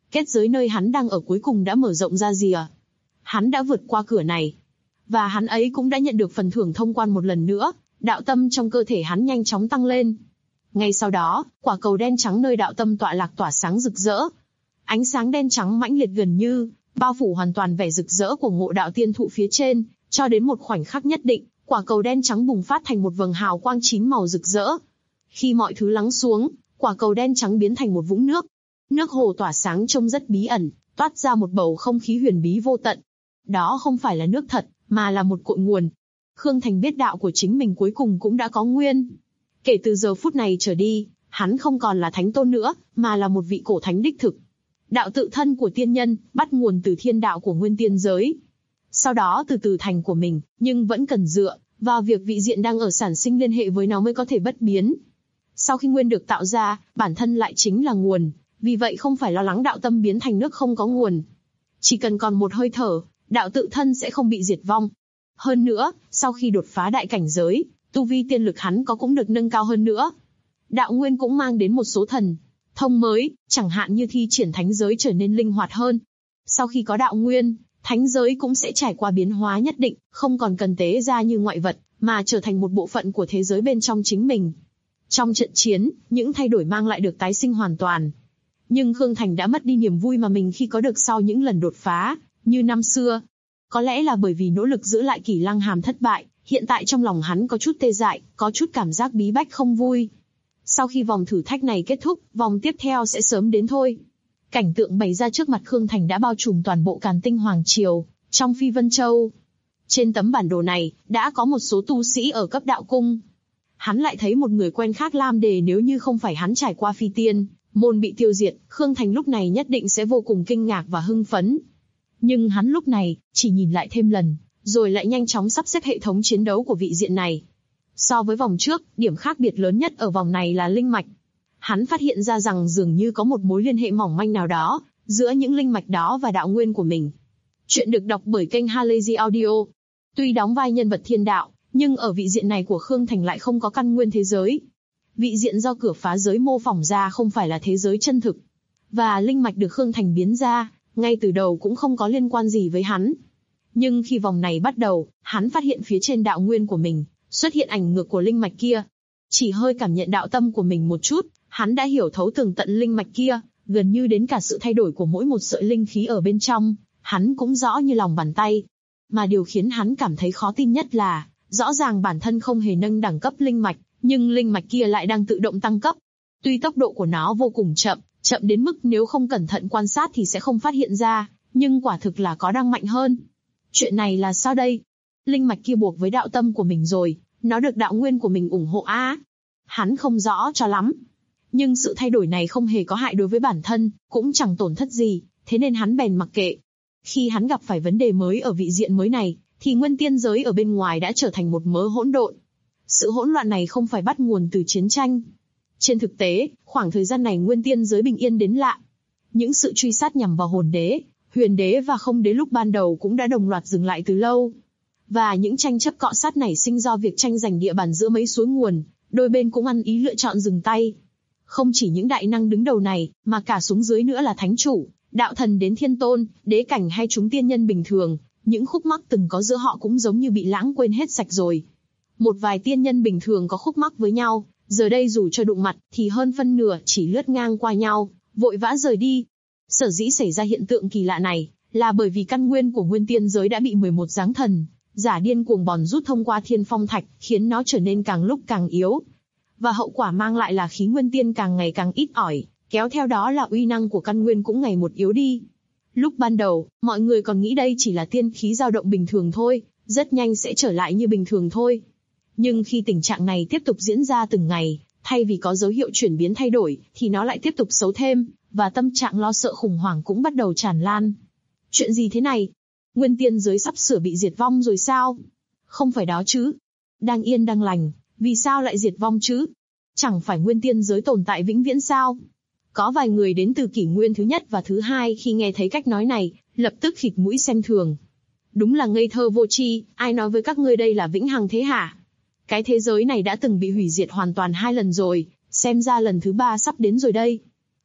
[SPEAKER 2] Kết giới nơi hắn đang ở cuối cùng đã mở rộng ra rìa. Hắn đã vượt qua cửa này. Và hắn ấy cũng đã nhận được phần thưởng thông quan một lần nữa, đạo tâm trong cơ thể hắn nhanh chóng tăng lên. Ngay sau đó, quả cầu đen trắng nơi đạo tâm tọa lạc tỏa sáng rực rỡ. Ánh sáng đen trắng mãnh liệt gần như bao phủ hoàn toàn vẻ rực rỡ của Ngộ Đạo Tiên Thụ phía trên, cho đến một khoảnh khắc nhất định, quả cầu đen trắng bùng phát thành một vầng hào quang 9 màu rực rỡ. Khi mọi thứ lắng xuống, quả cầu đen trắng biến thành một vũng nước. Nước hồ tỏa sáng trông rất bí ẩn, toát ra một bầu không khí huyền bí vô tận. Đó không phải là nước thật, mà là một cội nguồn. Khương Thành biết đạo của chính mình cuối cùng cũng đã có nguyên. Kể từ giờ phút này trở đi, hắn không còn là thánh tôn nữa, mà là một vị cổ thánh đích thực. Đạo tự thân của tiên nhân, bắt nguồn từ thiên đạo của nguyên tiên giới. Sau đó từ từ thành của mình, nhưng vẫn cần dựa vào việc vị diện đang ở sản sinh liên hệ với nó mới có thể bất biến. Sau khi nguyên được tạo ra, bản thân lại chính là nguồn, vì vậy không phải lo lắng đạo tâm biến thành nước không có nguồn. Chỉ cần còn một hơi thở, đạo tự thân sẽ không bị diệt vong. Hơn nữa, sau khi đột phá đại cảnh giới, tu vi tiên lực hắn có cũng được nâng cao hơn nữa. Đạo nguyên cũng mang đến một số thần thông mới, chẳng hạn như thi triển thánh giới trở nên linh hoạt hơn. Sau khi có đạo nguyên, thánh giới cũng sẽ trải qua biến hóa nhất định, không còn cần tế ra như ngoại vật, mà trở thành một bộ phận của thế giới bên trong chính mình. Trong trận chiến, những thay đổi mang lại được tái sinh hoàn toàn. Nhưng Khương Thành đã mất đi niềm vui mà mình khi có được sau những lần đột phá, như năm xưa. Có lẽ là bởi vì nỗ lực giữ lại Kỷ Lăng Hàm thất bại, hiện tại trong lòng hắn có chút tê dại, có chút cảm giác bí bách không vui. Sau khi vòng thử thách này kết thúc, vòng tiếp theo sẽ sớm đến thôi. Cảnh tượng bày ra trước mặt Khương Thành đã bao trùm toàn bộ Càn Tinh Hoàng Triều, trong Phi Vân Châu. Trên tấm bản đồ này, đã có một số tu sĩ ở cấp đạo cung. Hắn lại thấy một người quen khác Lam Đề, nếu như không phải hắn trải qua phi tiên môn bị tiêu diệt, Khương Thành lúc này nhất định sẽ vô cùng kinh ngạc và hưng phấn. Nhưng hắn lúc này, chỉ nhìn lại thêm lần, rồi lại nhanh chóng sắp xếp hệ thống chiến đấu của vị diện này. So với vòng trước, điểm khác biệt lớn nhất ở vòng này là linh mạch. Hắn phát hiện ra rằng dường như có một mối liên hệ mỏng manh nào đó, giữa những linh mạch đó và đạo nguyên của mình. Chuyện được đọc bởi kênh Halazy Audio. Tuy đóng vai nhân vật thiên đạo, nhưng ở vị diện này của Khương Thành lại không có căn nguyên thế giới. Vị diện do cửa phá giới mô phỏng ra không phải là thế giới chân thực. Và linh mạch được Khương Thành biến ra, ngay từ đầu cũng không có liên quan gì với hắn. Nhưng khi vòng này bắt đầu, hắn phát hiện phía trên đạo nguyên của mình, xuất hiện ảnh ngược của linh mạch kia. Chỉ hơi cảm nhận đạo tâm của mình một chút, hắn đã hiểu thấu tường tận linh mạch kia, gần như đến cả sự thay đổi của mỗi một sợi linh khí ở bên trong, hắn cũng rõ như lòng bàn tay. Mà điều khiến hắn cảm thấy khó tin nhất là, rõ ràng bản thân không hề nâng đẳng cấp linh mạch, nhưng linh mạch kia lại đang tự động tăng cấp. Tuy tốc độ của nó vô cùng chậm, chậm đến mức nếu không cẩn thận quan sát thì sẽ không phát hiện ra, nhưng quả thực là có đang mạnh hơn. Chuyện này là sao đây? Linh mạch kia buộc với đạo tâm của mình rồi, nó được đạo nguyên của mình ủng hộ á. Hắn không rõ cho lắm. Nhưng sự thay đổi này không hề có hại đối với bản thân, cũng chẳng tổn thất gì, thế nên hắn bèn mặc kệ. Khi hắn gặp phải vấn đề mới ở vị diện mới này, thì nguyên tiên giới ở bên ngoài đã trở thành một mớ hỗn độn. Sự hỗn loạn này không phải bắt nguồn từ chiến tranh. Trên thực tế, khoảng thời gian này nguyên tiên giới bình yên đến lạ. Những sự truy sát nhằm vào hồn đế, huyền đế và không đế lúc ban đầu cũng đã đồng loạt dừng lại từ lâu. Và những tranh chấp cọ sát nảy sinh do việc tranh giành địa bàn giữa mấy suối nguồn, đôi bên cũng ăn ý lựa chọn dừng tay. Không chỉ những đại năng đứng đầu này, mà cả xuống dưới nữa là thánh chủ, đạo thần đến thiên tôn, đế cảnh hay chúng tiên nhân bình thường, những khúc mắc từng có giữa họ cũng giống như bị lãng quên hết sạch rồi. Một vài tiên nhân bình thường có khúc mắc với nhau, giờ đây dù cho đụng mặt thì hơn phân nửa chỉ lướt ngang qua nhau, vội vã rời đi. Sở dĩ xảy ra hiện tượng kỳ lạ này, là bởi vì căn nguyên của nguyên tiên giới đã bị 11 giáng thần giả điên cuồng bòn rút thông qua thiên phong thạch, khiến nó trở nên càng lúc càng yếu. Và hậu quả mang lại là khí nguyên tiên càng ngày càng ít ỏi, kéo theo đó là uy năng của căn nguyên cũng ngày một yếu đi. Lúc ban đầu, mọi người còn nghĩ đây chỉ là tiên khí dao động bình thường thôi, rất nhanh sẽ trở lại như bình thường thôi. Nhưng khi tình trạng này tiếp tục diễn ra từng ngày, thay vì có dấu hiệu chuyển biến thay đổi, thì nó lại tiếp tục xấu thêm, và tâm trạng lo sợ khủng hoảng cũng bắt đầu tràn lan. Chuyện gì thế này? Nguyên tiên giới sắp sửa bị diệt vong rồi sao? Không phải đó chứ. Đang yên đang lành, vì sao lại diệt vong chứ? Chẳng phải nguyên tiên giới tồn tại vĩnh viễn sao? Có vài người đến từ kỷ nguyên thứ nhất và thứ hai khi nghe thấy cách nói này, lập tức khịt mũi xem thường. Đúng là ngây thơ vô tri, ai nói với các ngươi đây là vĩnh hằng thế hả? Cái thế giới này đã từng bị hủy diệt hoàn toàn 2 lần rồi, xem ra lần thứ 3 sắp đến rồi đây.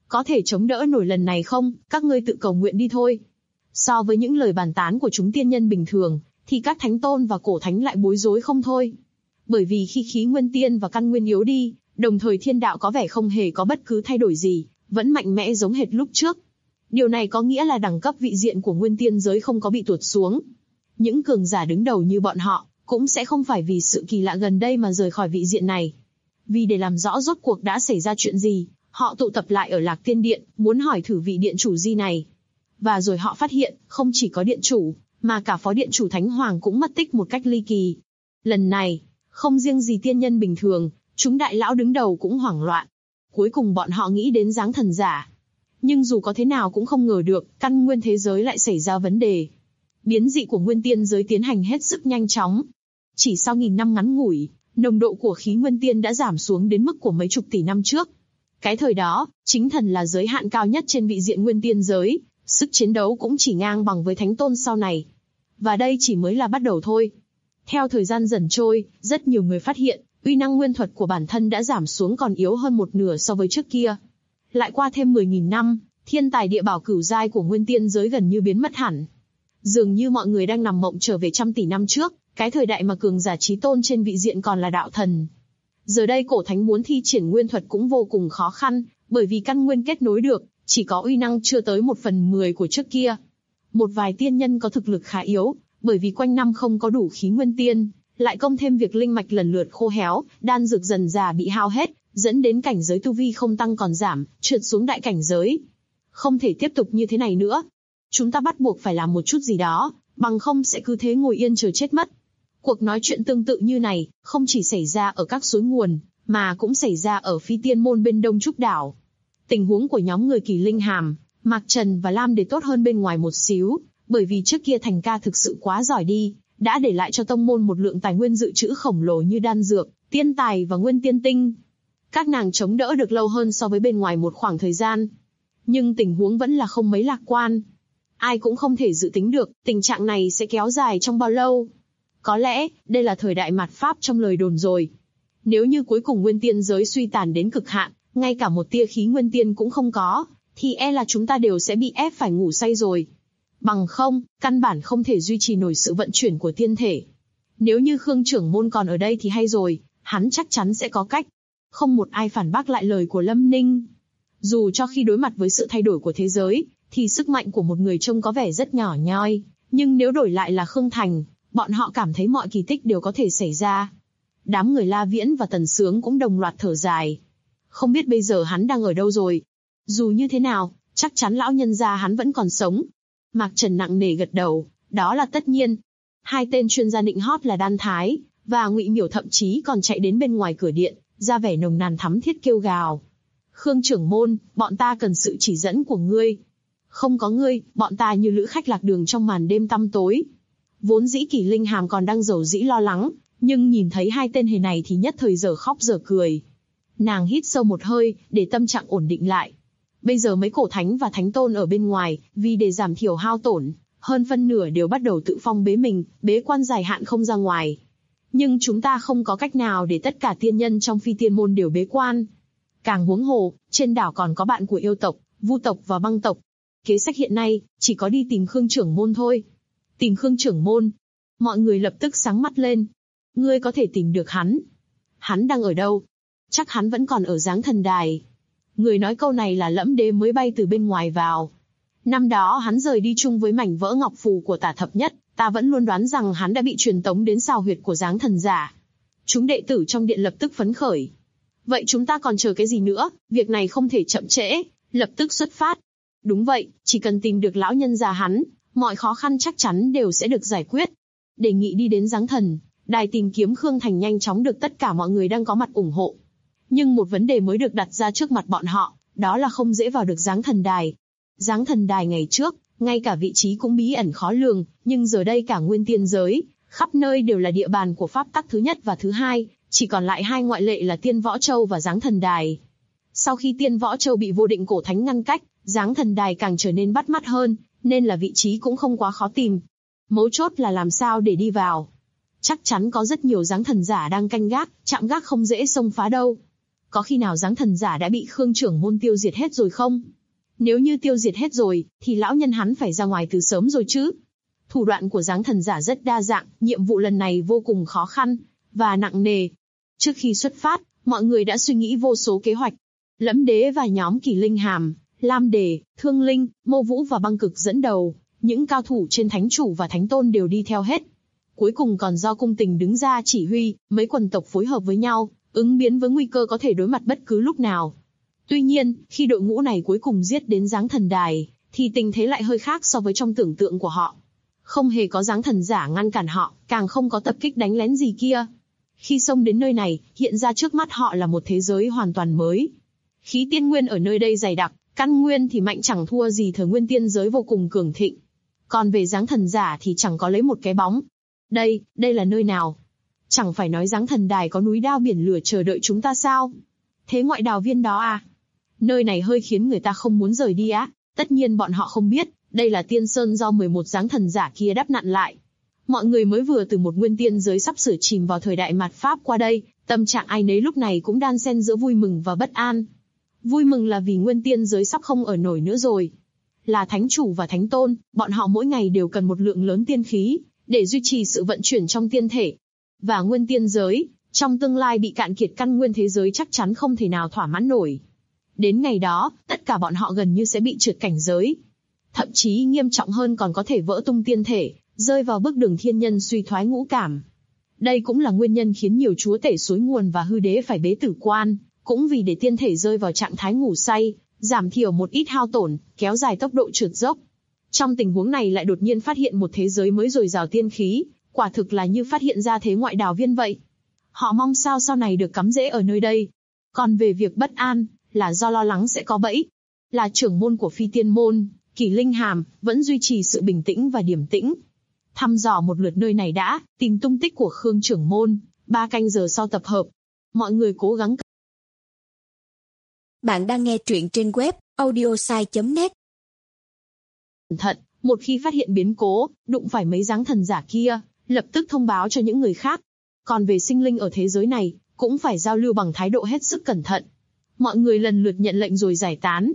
[SPEAKER 2] Có thể chống đỡ nổi lần này không, các ngươi tự cầu nguyện đi thôi. So với những lời bàn tán của chúng tiên nhân bình thường, thì các thánh tôn và cổ thánh lại bối rối không thôi. Bởi vì khi khí nguyên tiên và căn nguyên yếu đi, đồng thời thiên đạo có vẻ không hề có bất cứ thay đổi gì, vẫn mạnh mẽ giống hệt lúc trước. Điều này có nghĩa là đẳng cấp vị diện của nguyên tiên giới không có bị tuột xuống. Những cường giả đứng đầu như bọn họ, cũng sẽ không phải vì sự kỳ lạ gần đây mà rời khỏi vị diện này. Vì để làm rõ rốt cuộc đã xảy ra chuyện gì, họ tụ tập lại ở Lạc Tiên Điện, muốn hỏi thử vị điện chủ Di này. Và rồi họ phát hiện, không chỉ có điện chủ, mà cả phó điện chủ Thánh Hoàng cũng mất tích một cách ly kỳ. Lần này, không riêng gì tiên nhân bình thường, chúng đại lão đứng đầu cũng hoảng loạn. Cuối cùng bọn họ nghĩ đến Giáng Thần Giả. Nhưng dù có thế nào cũng không ngờ được, căn nguyên thế giới lại xảy ra vấn đề. Biến dị của nguyên tiên giới tiến hành hết sức nhanh chóng. Chỉ sau 1000 năm ngắn ngủi, nồng độ của khí nguyên tiên đã giảm xuống đến mức của mấy chục tỷ năm trước. Cái thời đó, chính thần là giới hạn cao nhất trên vị diện nguyên tiên giới, sức chiến đấu cũng chỉ ngang bằng với thánh tôn sau này. Và đây chỉ mới là bắt đầu thôi. Theo thời gian dần trôi, rất nhiều người phát hiện, uy năng nguyên thuật của bản thân đã giảm xuống còn yếu hơn một nửa so với trước kia. Lại qua thêm 10.000 năm, thiên tài địa bảo cửu giai của nguyên tiên giới gần như biến mất hẳn. Dường như mọi người đang nằm mộng trở về trăm tỷ năm trước, cái thời đại mà cường giả chí tôn trên vị diện còn là đạo thần. Giờ đây cổ thánh muốn thi triển nguyên thuật cũng vô cùng khó khăn, bởi vì căn nguyên kết nối được, chỉ có uy năng chưa tới 1/10 của trước kia. Một vài tiên nhân có thực lực khá yếu, bởi vì quanh năm không có đủ khí nguyên tiên, lại công thêm việc linh mạch lần lượt khô héo, đan dược dần dà bị hao hết, dẫn đến cảnh giới tu vi không tăng còn giảm, trượt xuống đại cảnh giới. Không thể tiếp tục như thế này nữa. Chúng ta bắt buộc phải làm một chút gì đó, bằng không sẽ cứ thế ngồi yên chờ chết mất. Cuộc nói chuyện tương tự như này, không chỉ xảy ra ở các suối nguồn, mà cũng xảy ra ở Phi Tiên Môn bên Đông Trúc Đảo. Tình huống của nhóm người Kỳ Linh Hàm, Mạc Trần và Lam Đề tốt hơn bên ngoài một xíu, bởi vì trước kia Thành Ca thực sự quá giỏi đi, đã để lại cho tông môn một lượng tài nguyên dự trữ khổng lồ như đan dược, tiên tài và nguyên tiên tinh. Các nàng chống đỡ được lâu hơn so với bên ngoài một khoảng thời gian. Nhưng tình huống vẫn là không mấy lạc quan. Ai cũng không thể dự tính được, tình trạng này sẽ kéo dài trong bao lâu. Có lẽ, đây là thời đại mạt Pháp trong lời đồn rồi. Nếu như cuối cùng nguyên tiên giới suy tàn đến cực hạn, ngay cả một tia khí nguyên tiên cũng không có, thì e là chúng ta đều sẽ bị ép phải ngủ say rồi. Bằng không, căn bản không thể duy trì nổi sự vận chuyển của tiên thể. Nếu như Khương trưởng môn còn ở đây thì hay rồi, hắn chắc chắn sẽ có cách. Không một ai phản bác lại lời của Lâm Ninh. Dù cho khi đối mặt với sự thay đổi của thế giới, thì sức mạnh của một người trông có vẻ rất nhỏ nhoi, nhưng nếu đổi lại là Khương Thành, bọn họ cảm thấy mọi kỳ tích đều có thể xảy ra. Đám người La Viễn và Tần Sướng cũng đồng loạt thở dài. Không biết bây giờ hắn đang ở đâu rồi. Dù như thế nào, chắc chắn lão nhân gia hắn vẫn còn sống. Mạc Trần nặng nề gật đầu, đó là tất nhiên. Hai tên chuyên gia nịnh hót là Đan Thái và Ngụy Miểu thậm chí còn chạy đến bên ngoài cửa điện, ra vẻ nồng nàn thắm thiết kêu gào. Khương trưởng môn, bọn ta cần sự chỉ dẫn của ngươi. Không có ngươi, bọn ta như lữ khách lạc đường trong màn đêm tăm tối. Vốn dĩ Kỳ Linh Hàm còn đang dầu dĩ lo lắng, nhưng nhìn thấy hai tên hề này thì nhất thời giờ khóc giờ cười. Nàng hít sâu một hơi, để tâm trạng ổn định lại. Bây giờ mấy cổ thánh và thánh tôn ở bên ngoài, vì để giảm thiểu hao tổn, hơn phân nửa đều bắt đầu tự phong bế mình, bế quan dài hạn không ra ngoài. Nhưng chúng ta không có cách nào để tất cả tiên nhân trong Phi Tiên Môn đều bế quan. Càng huống hồ, trên đảo còn có bạn của yêu tộc, Vu tộc và Băng tộc. Kế sách hiện nay, chỉ có đi tìm Khương trưởng môn thôi. Tìm Khương trưởng môn. Mọi người lập tức sáng mắt lên. Ngươi có thể tìm được hắn. Hắn đang ở đâu? Chắc hắn vẫn còn ở Giáng Thần Đài. Người nói câu này là Lẫm Đế mới bay từ bên ngoài vào. Năm đó hắn rời đi chung với mảnh vỡ ngọc phù của Tả Thập Nhất, ta vẫn luôn đoán rằng hắn đã bị truyền tống đến sao huyệt của Giáng Thần Giả. Chúng đệ tử trong điện lập tức phấn khởi. Vậy chúng ta còn chờ cái gì nữa, việc này không thể chậm trễ, lập tức xuất phát. Đúng vậy, chỉ cần tìm được lão nhân già hắn, mọi khó khăn chắc chắn đều sẽ được giải quyết. Đề nghị đi đến Giáng Thần Đài tìm kiếm Khương Thành nhanh chóng được tất cả mọi người đang có mặt ủng hộ. Nhưng một vấn đề mới được đặt ra trước mặt bọn họ, đó là không dễ vào được Giáng Thần Đài. Giáng Thần Đài ngày trước, ngay cả vị trí cũng bí ẩn khó lường, nhưng giờ đây cả nguyên tiên giới, khắp nơi đều là địa bàn của pháp tắc thứ nhất và thứ hai, chỉ còn lại hai ngoại lệ là Tiên Võ Châu và Giáng Thần Đài. Sau khi Tiên Võ Châu bị vô định cổ thánh ngăn cách, Giáng Thần Đài càng trở nên bắt mắt hơn, nên là vị trí cũng không quá khó tìm. Mấu chốt là làm sao để đi vào. Chắc chắn có rất nhiều Giáng Thần giả đang canh gác, chạm gác không dễ xông phá đâu. Có khi nào giáng thần giả đã bị Khương trưởng môn tiêu diệt hết rồi không? Nếu như tiêu diệt hết rồi, thì lão nhân hắn phải ra ngoài từ sớm rồi chứ. Thủ đoạn của giáng thần giả rất đa dạng, nhiệm vụ lần này vô cùng khó khăn và nặng nề. Trước khi xuất phát, mọi người đã suy nghĩ vô số kế hoạch. Lẫm Đế và nhóm Kỷ Linh Hàm, Lam Đề, Thương Linh, Mô Vũ và Băng Cực dẫn đầu, những cao thủ trên Thánh Chủ và Thánh Tôn đều đi theo hết. Cuối cùng còn do Cung Tình đứng ra chỉ huy, mấy quần tộc phối hợp với nhau, ứng biến với nguy cơ có thể đối mặt bất cứ lúc nào. Tuy nhiên, khi đội ngũ này cuối cùng giết đến giáng thần đài, thì tình thế lại hơi khác so với trong tưởng tượng của họ. Không hề có giáng thần giả ngăn cản họ, càng không có tập kích đánh lén gì kia. Khi xông đến nơi này, hiện ra trước mắt họ là một thế giới hoàn toàn mới. Khí tiên nguyên ở nơi đây dày đặc, căn nguyên thì mạnh chẳng thua gì thời nguyên tiên giới vô cùng cường thịnh. Còn về giáng thần giả thì chẳng có lấy một cái bóng. Đây là nơi nào? Chẳng phải nói giáng thần đài có núi đao biển lửa chờ đợi chúng ta sao? Thế ngoại đào viên đó à? Nơi này hơi khiến người ta không muốn rời đi á. Tất nhiên bọn họ không biết, đây là tiên sơn do 11 giáng thần giả kia đắp nặn lại. Mọi người mới vừa từ một nguyên tiên giới sắp sửa chìm vào thời đại mạt Pháp qua đây, tâm trạng ai nấy lúc này cũng đan xen giữa vui mừng và bất an. Vui mừng là vì nguyên tiên giới sắp không ở nổi nữa rồi. Là Thánh Chủ và Thánh Tôn, bọn họ mỗi ngày đều cần một lượng lớn tiên khí, để duy trì sự vận chuyển trong tiên thể. Và nguyên tiên giới, trong tương lai bị cạn kiệt căn nguyên thế giới chắc chắn không thể nào thỏa mãn nổi. Đến ngày đó, tất cả bọn họ gần như sẽ bị trượt cảnh giới. Thậm chí nghiêm trọng hơn còn có thể vỡ tung tiên thể, rơi vào bước đường thiên nhân suy thoái ngũ cảm. Đây cũng là nguyên nhân khiến nhiều chúa tể suối nguồn và hư đế phải bế tử quan, cũng vì để tiên thể rơi vào trạng thái ngủ say, giảm thiểu một ít hao tổn, kéo dài tốc độ trượt dốc. Trong tình huống này lại đột nhiên phát hiện một thế giới mới dồi dào tiên khí, quả thực là như phát hiện ra thế ngoại đào viên vậy. Họ mong sao sau này được cắm rễ ở nơi đây. Còn về việc bất an, là do lo lắng sẽ có bẫy. Là trưởng môn của Phi Tiên Môn, Kỷ Linh Hàm vẫn duy trì sự bình tĩnh và điềm tĩnh. Thăm dò một lượt nơi này đã, tìm tung tích của Khương trưởng môn, 3 canh giờ sau tập hợp. Mọi người cố gắng.
[SPEAKER 3] Bạn đang nghe truyện trên web audiosai.net.
[SPEAKER 2] Cẩn thận, một khi phát hiện biến cố, đụng phải mấy giáng thần giả kia, lập tức thông báo cho những người khác. Còn về sinh linh ở thế giới này, cũng phải giao lưu bằng thái độ hết sức cẩn thận. Mọi người lần lượt nhận lệnh rồi giải tán.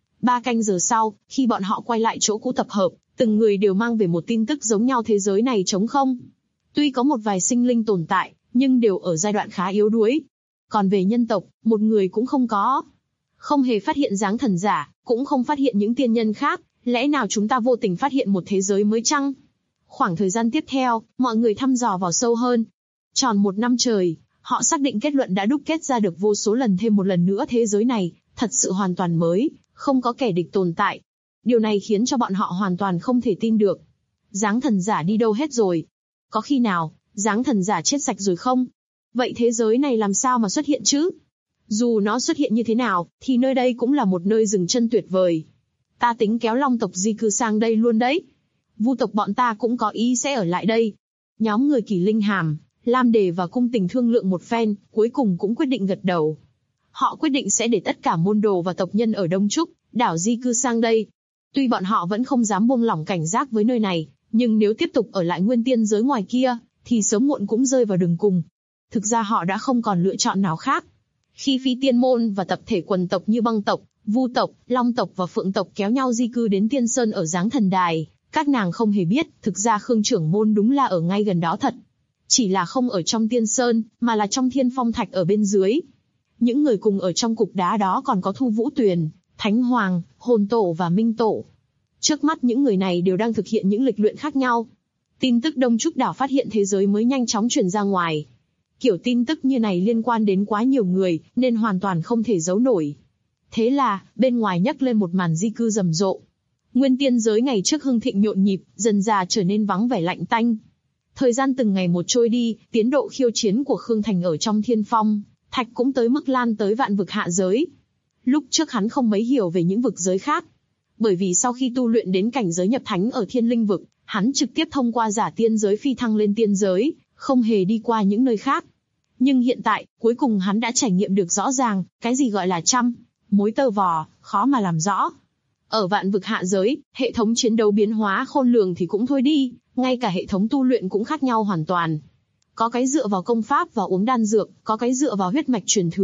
[SPEAKER 2] 3 canh giờ sau, khi bọn họ quay lại chỗ cũ tập hợp, từng người đều mang về một tin tức giống nhau, thế giới này trống không. Tuy có một vài sinh linh tồn tại, nhưng đều ở giai đoạn khá yếu đuối. Còn về nhân tộc, một người cũng không có. Không hề phát hiện giáng thần giả, cũng không phát hiện những tiên nhân khác, lẽ nào chúng ta vô tình phát hiện một thế giới mới chăng? Khoảng thời gian tiếp theo, mọi người thăm dò vào sâu hơn. Tròn 1 năm trời, họ xác định kết luận đã đúc kết ra được vô số lần thêm một lần nữa, thế giới này thật sự hoàn toàn mới, không có kẻ địch tồn tại. Điều này khiến cho bọn họ hoàn toàn không thể tin được. Giáng thần giả đi đâu hết rồi? Có khi nào giáng thần giả chết sạch rồi không? Vậy thế giới này làm sao mà xuất hiện chứ? Dù nó xuất hiện như thế nào, thì nơi đây cũng là một nơi dừng chân tuyệt vời. Ta tính kéo Long tộc di cư sang đây luôn đấy. Vu tộc bọn ta cũng có ý sẽ ở lại đây. Nhóm người Kỷ Linh Hàm, Lam Đề và Cung Tình thương lượng một phen, cuối cùng cũng quyết định gật đầu. Họ quyết định sẽ để tất cả môn đồ và tộc nhân ở Đông Trúc, đảo di cư sang đây. Tuy bọn họ vẫn không dám buông lỏng cảnh giác với nơi này, nhưng nếu tiếp tục ở lại nguyên tiên giới ngoài kia, thì sớm muộn cũng rơi vào đường cùng. Thực ra họ đã không còn lựa chọn nào khác. Khi Phi Tiên Môn và tập thể quần tộc như Băng tộc, Vu tộc, Long tộc và Phượng tộc kéo nhau di cư đến Tiên Sơn ở Giáng Thần Đài, các nàng không hề biết, thực ra Khương trưởng môn đúng là ở ngay gần đó thật. Chỉ là không ở trong Tiên Sơn, mà là trong Thiên Phong Thạch ở bên dưới. Những người cùng ở trong cục đá đó còn có Thu Vũ Tuyền, Thánh Hoàng, Hồn Tổ và Minh Tổ. Trước mắt những người này đều đang thực hiện những lịch luyện khác nhau. Tin tức Đông Trúc đảo phát hiện thế giới mới nhanh chóng truyền ra ngoài. Kiểu tin tức như này liên quan đến quá nhiều người, nên hoàn toàn không thể giấu nổi. Thế là, bên ngoài nhấc lên một màn di cư rầm rộ. Nguyên tiên giới ngày trước hưng thịnh nhộn nhịp, dần dà trở nên vắng vẻ lạnh tanh. Thời gian từng ngày một trôi đi, tiến độ khiêu chiến của Khương Thành ở trong Thiên Phong Thạch cũng tới mức lan tới vạn vực hạ giới. Lúc trước hắn không mấy hiểu về những vực giới khác. Bởi vì sau khi tu luyện đến cảnh giới nhập thánh ở Thiên Linh vực, hắn trực tiếp thông qua giả tiên giới phi thăng lên tiên giới, không hề đi qua những nơi khác. Nhưng hiện tại, cuối cùng hắn đã trải nghiệm được rõ ràng, cái gì gọi là trăm mối tơ vò, khó mà làm rõ. Ở vạn vực hạ giới, hệ thống chiến đấu biến hóa khôn lường thì cũng thôi đi, ngay cả hệ thống tu luyện cũng khác nhau hoàn toàn. Có cái dựa vào công pháp và uống đan dược, có cái dựa vào huyết mạch truyền thừa,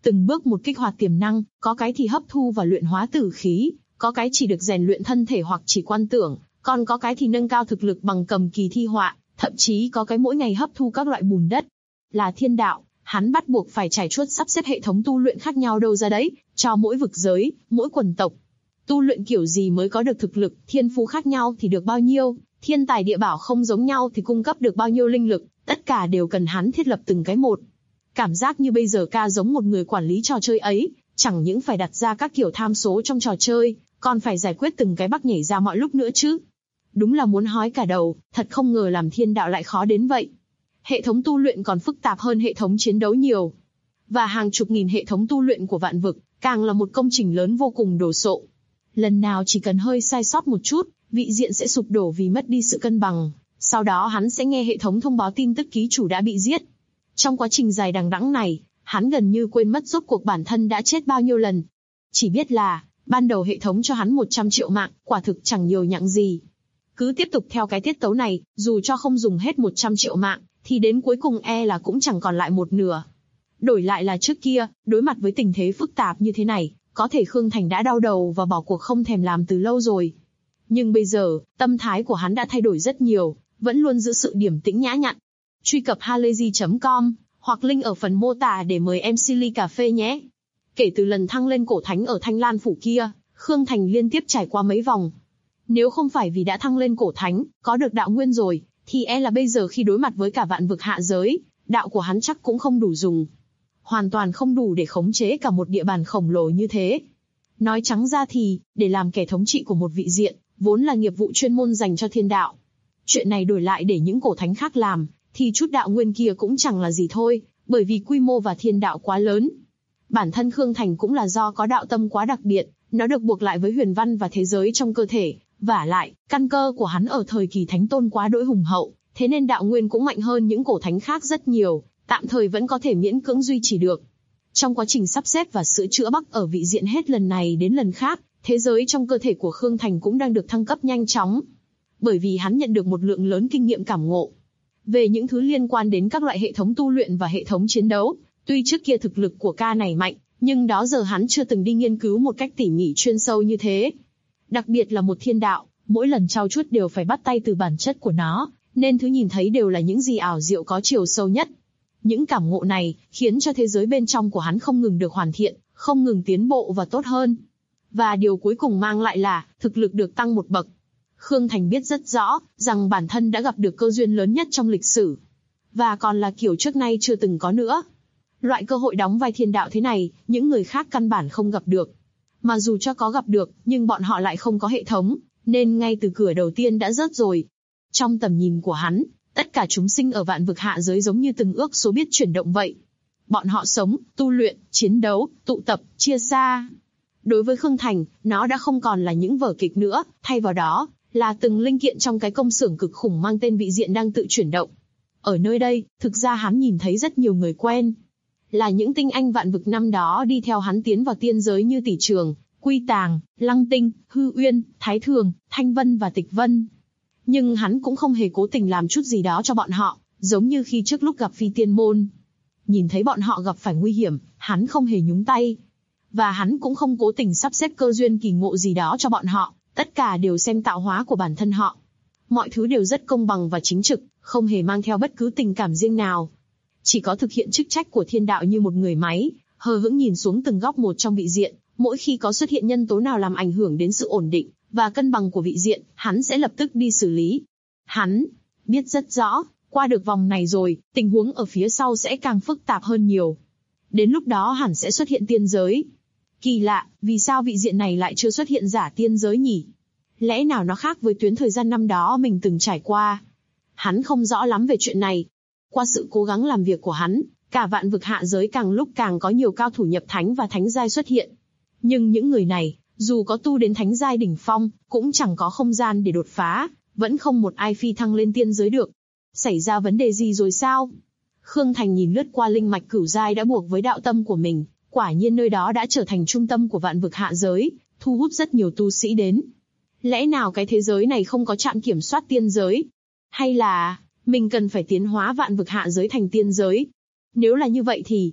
[SPEAKER 2] từng bước một kích hoạt tiềm năng, có cái thì hấp thu và luyện hóa tử khí, có cái chỉ được rèn luyện thân thể hoặc chỉ quan tưởng, còn có cái thì nâng cao thực lực bằng cầm kỳ thi họa, thậm chí có cái mỗi ngày hấp thu các loại bùn đất. Là thiên đạo, hắn bắt buộc phải trải chuốt sắp xếp hệ thống tu luyện khác nhau đâu ra đấy, cho mỗi vực giới, mỗi quần tộc. Tu luyện kiểu gì mới có được thực lực, thiên phú khác nhau thì được bao nhiêu, thiên tài địa bảo không giống nhau thì cung cấp được bao nhiêu linh lực, tất cả đều cần hắn thiết lập từng cái một. Cảm giác như bây giờ ca giống một người quản lý trò chơi ấy, chẳng những phải đặt ra các kiểu tham số trong trò chơi, còn phải giải quyết từng cái bug nhảy ra mọi lúc nữa chứ. Đúng là muốn hói cả đầu, thật không ngờ làm thiên đạo lại khó đến vậy. Hệ thống tu luyện còn phức tạp hơn hệ thống chiến đấu nhiều. Và hàng chục nghìn hệ thống tu luyện của vạn vực, càng là một công trình lớn vô cùng đồ sộ. Lần nào chỉ cần hơi sai sót một chút, vị diện sẽ sụp đổ vì mất đi sự cân bằng. Sau đó hắn sẽ nghe hệ thống thông báo tin tức ký chủ đã bị giết. Trong quá trình dài đằng đẵng này, hắn gần như quên mất rốt cuộc bản thân đã chết bao nhiêu lần. Chỉ biết là, ban đầu hệ thống cho hắn 100 triệu mạng, quả thực chẳng nhiều nhặng gì. Cứ tiếp tục theo cái tiết tấu này, dù cho không dùng hết 100 triệu mạng, thì đến cuối cùng là cũng chẳng còn lại một nửa. Đổi lại là trước kia, đối mặt với tình thế phức tạp như thế này, có thể Khương Thành đã đau đầu và bỏ cuộc không thèm làm từ lâu rồi. Nhưng bây giờ, tâm thái của hắn đã thay đổi rất nhiều, vẫn luôn giữ sự điềm tĩnh nhã nhặn. Truy cập halayzi.com, hoặc link ở phần mô tả để mời MC ly cà phê nhé. Kể từ lần thăng lên cổ thánh ở Thanh Lan Phủ kia, Khương Thành liên tiếp trải qua mấy vòng. Nếu không phải vì đã thăng lên cổ thánh, có được đạo nguyên rồi, thì là bây giờ khi đối mặt với cả vạn vực hạ giới, đạo của hắn chắc cũng không đủ dùng. Hoàn toàn không đủ để khống chế cả một địa bàn khổng lồ như thế. Nói trắng ra thì, để làm kẻ thống trị của một vị diện, vốn là nghiệp vụ chuyên môn dành cho thiên đạo. Chuyện này đổi lại để những cổ thánh khác làm, thì chút đạo nguyên kia cũng chẳng là gì thôi, bởi vì quy mô và thiên đạo quá lớn. Bản thân Khương Thành cũng là do có đạo tâm quá đặc biệt, nó được buộc lại với huyền văn và thế giới trong cơ thể, vả lại, căn cơ của hắn ở thời kỳ thánh tôn quá đỗi hùng hậu, thế nên đạo nguyên cũng mạnh hơn những cổ thánh khác rất nhiều, tạm thời vẫn có thể miễn cưỡng duy trì được. Trong quá trình sắp xếp và sửa chữa bắc ở vị diện hết lần này đến lần khác, thế giới trong cơ thể của Khương Thành cũng đang được thăng cấp nhanh chóng. Bởi vì hắn nhận được một lượng lớn kinh nghiệm cảm ngộ về những thứ liên quan đến các loại hệ thống tu luyện và hệ thống chiến đấu. Tuy trước kia thực lực của ca này mạnh, nhưng đó giờ hắn chưa từng đi nghiên cứu một cách tỉ mỉ chuyên sâu như thế. Đặc biệt là một thiên đạo, mỗi lần trau chuốt đều phải bắt tay từ bản chất của nó, nên thứ nhìn thấy đều là những gì ảo diệu có chiều sâu nhất. Những cảm ngộ này khiến cho thế giới bên trong của hắn không ngừng được hoàn thiện, không ngừng tiến bộ và tốt hơn. Và điều cuối cùng mang lại là thực lực được tăng một bậc. Khương Thành biết rất rõ rằng bản thân đã gặp được cơ duyên lớn nhất trong lịch sử, và còn là kiểu trước nay chưa từng có nữa. Loại cơ hội đóng vai thiên đạo thế này, những người khác căn bản không gặp được. Mà dù cho có gặp được, nhưng bọn họ lại không có hệ thống, nên ngay từ cửa đầu tiên đã rớt rồi. Trong tầm nhìn của hắn, tất cả chúng sinh ở vạn vực hạ giới giống như từng ước số biết chuyển động vậy. Bọn họ sống, tu luyện, chiến đấu, tụ tập, chia xa. Đối với Khương Thành, nó đã không còn là những vở kịch nữa, thay vào đó là từng linh kiện trong cái công xưởng cực khủng mang tên vị diện đang tự chuyển động. Ở nơi đây, thực ra hắn nhìn thấy rất nhiều người quen. Là những tinh anh vạn vực năm đó đi theo hắn tiến vào tiên giới như Tỷ Trường, Quy Tàng, Lăng Tinh, Hư Uyên, Thái Thường, Thanh Vân và Tịch Vân. Nhưng hắn cũng không hề cố tình làm chút gì đó cho bọn họ, giống như khi trước lúc gặp Phi Tiên Môn. Nhìn thấy bọn họ gặp phải nguy hiểm, hắn không hề nhúng tay. Và hắn cũng không cố tình sắp xếp cơ duyên kỳ ngộ gì đó cho bọn họ, tất cả đều xem tạo hóa của bản thân họ. Mọi thứ đều rất công bằng và chính trực, không hề mang theo bất cứ tình cảm riêng nào. Chỉ có thực hiện chức trách của thiên đạo như một người máy, hờ hững nhìn xuống từng góc một trong vị diện, mỗi khi có xuất hiện nhân tố nào làm ảnh hưởng đến sự ổn định và cân bằng của vị diện, hắn sẽ lập tức đi xử lý. Hắn biết rất rõ, qua được vòng này rồi, tình huống ở phía sau sẽ càng phức tạp hơn nhiều. Đến lúc đó hẳn sẽ xuất hiện tiên giới. Kỳ lạ, vì sao vị diện này lại chưa xuất hiện giả tiên giới nhỉ? Lẽ nào nó khác với tuyến thời gian năm đó mình từng trải qua? Hắn không rõ lắm về chuyện này. Qua sự cố gắng làm việc của hắn, cả vạn vực hạ giới càng lúc càng có nhiều cao thủ nhập thánh và thánh giai xuất hiện. Nhưng những người này, dù có tu đến thánh giai đỉnh phong, cũng chẳng có không gian để đột phá, vẫn không một ai phi thăng lên tiên giới được. Xảy ra vấn đề gì rồi sao? Khương Thành nhìn lướt qua linh mạch cửu giai đã buộc với đạo tâm của mình, quả nhiên nơi đó đã trở thành trung tâm của vạn vực hạ giới, thu hút rất nhiều tu sĩ đến. Lẽ nào cái thế giới này không có trạm kiểm soát tiên giới? Hay là mình cần phải tiến hóa vạn vực hạ giới thành tiên giới? Nếu là như vậy thì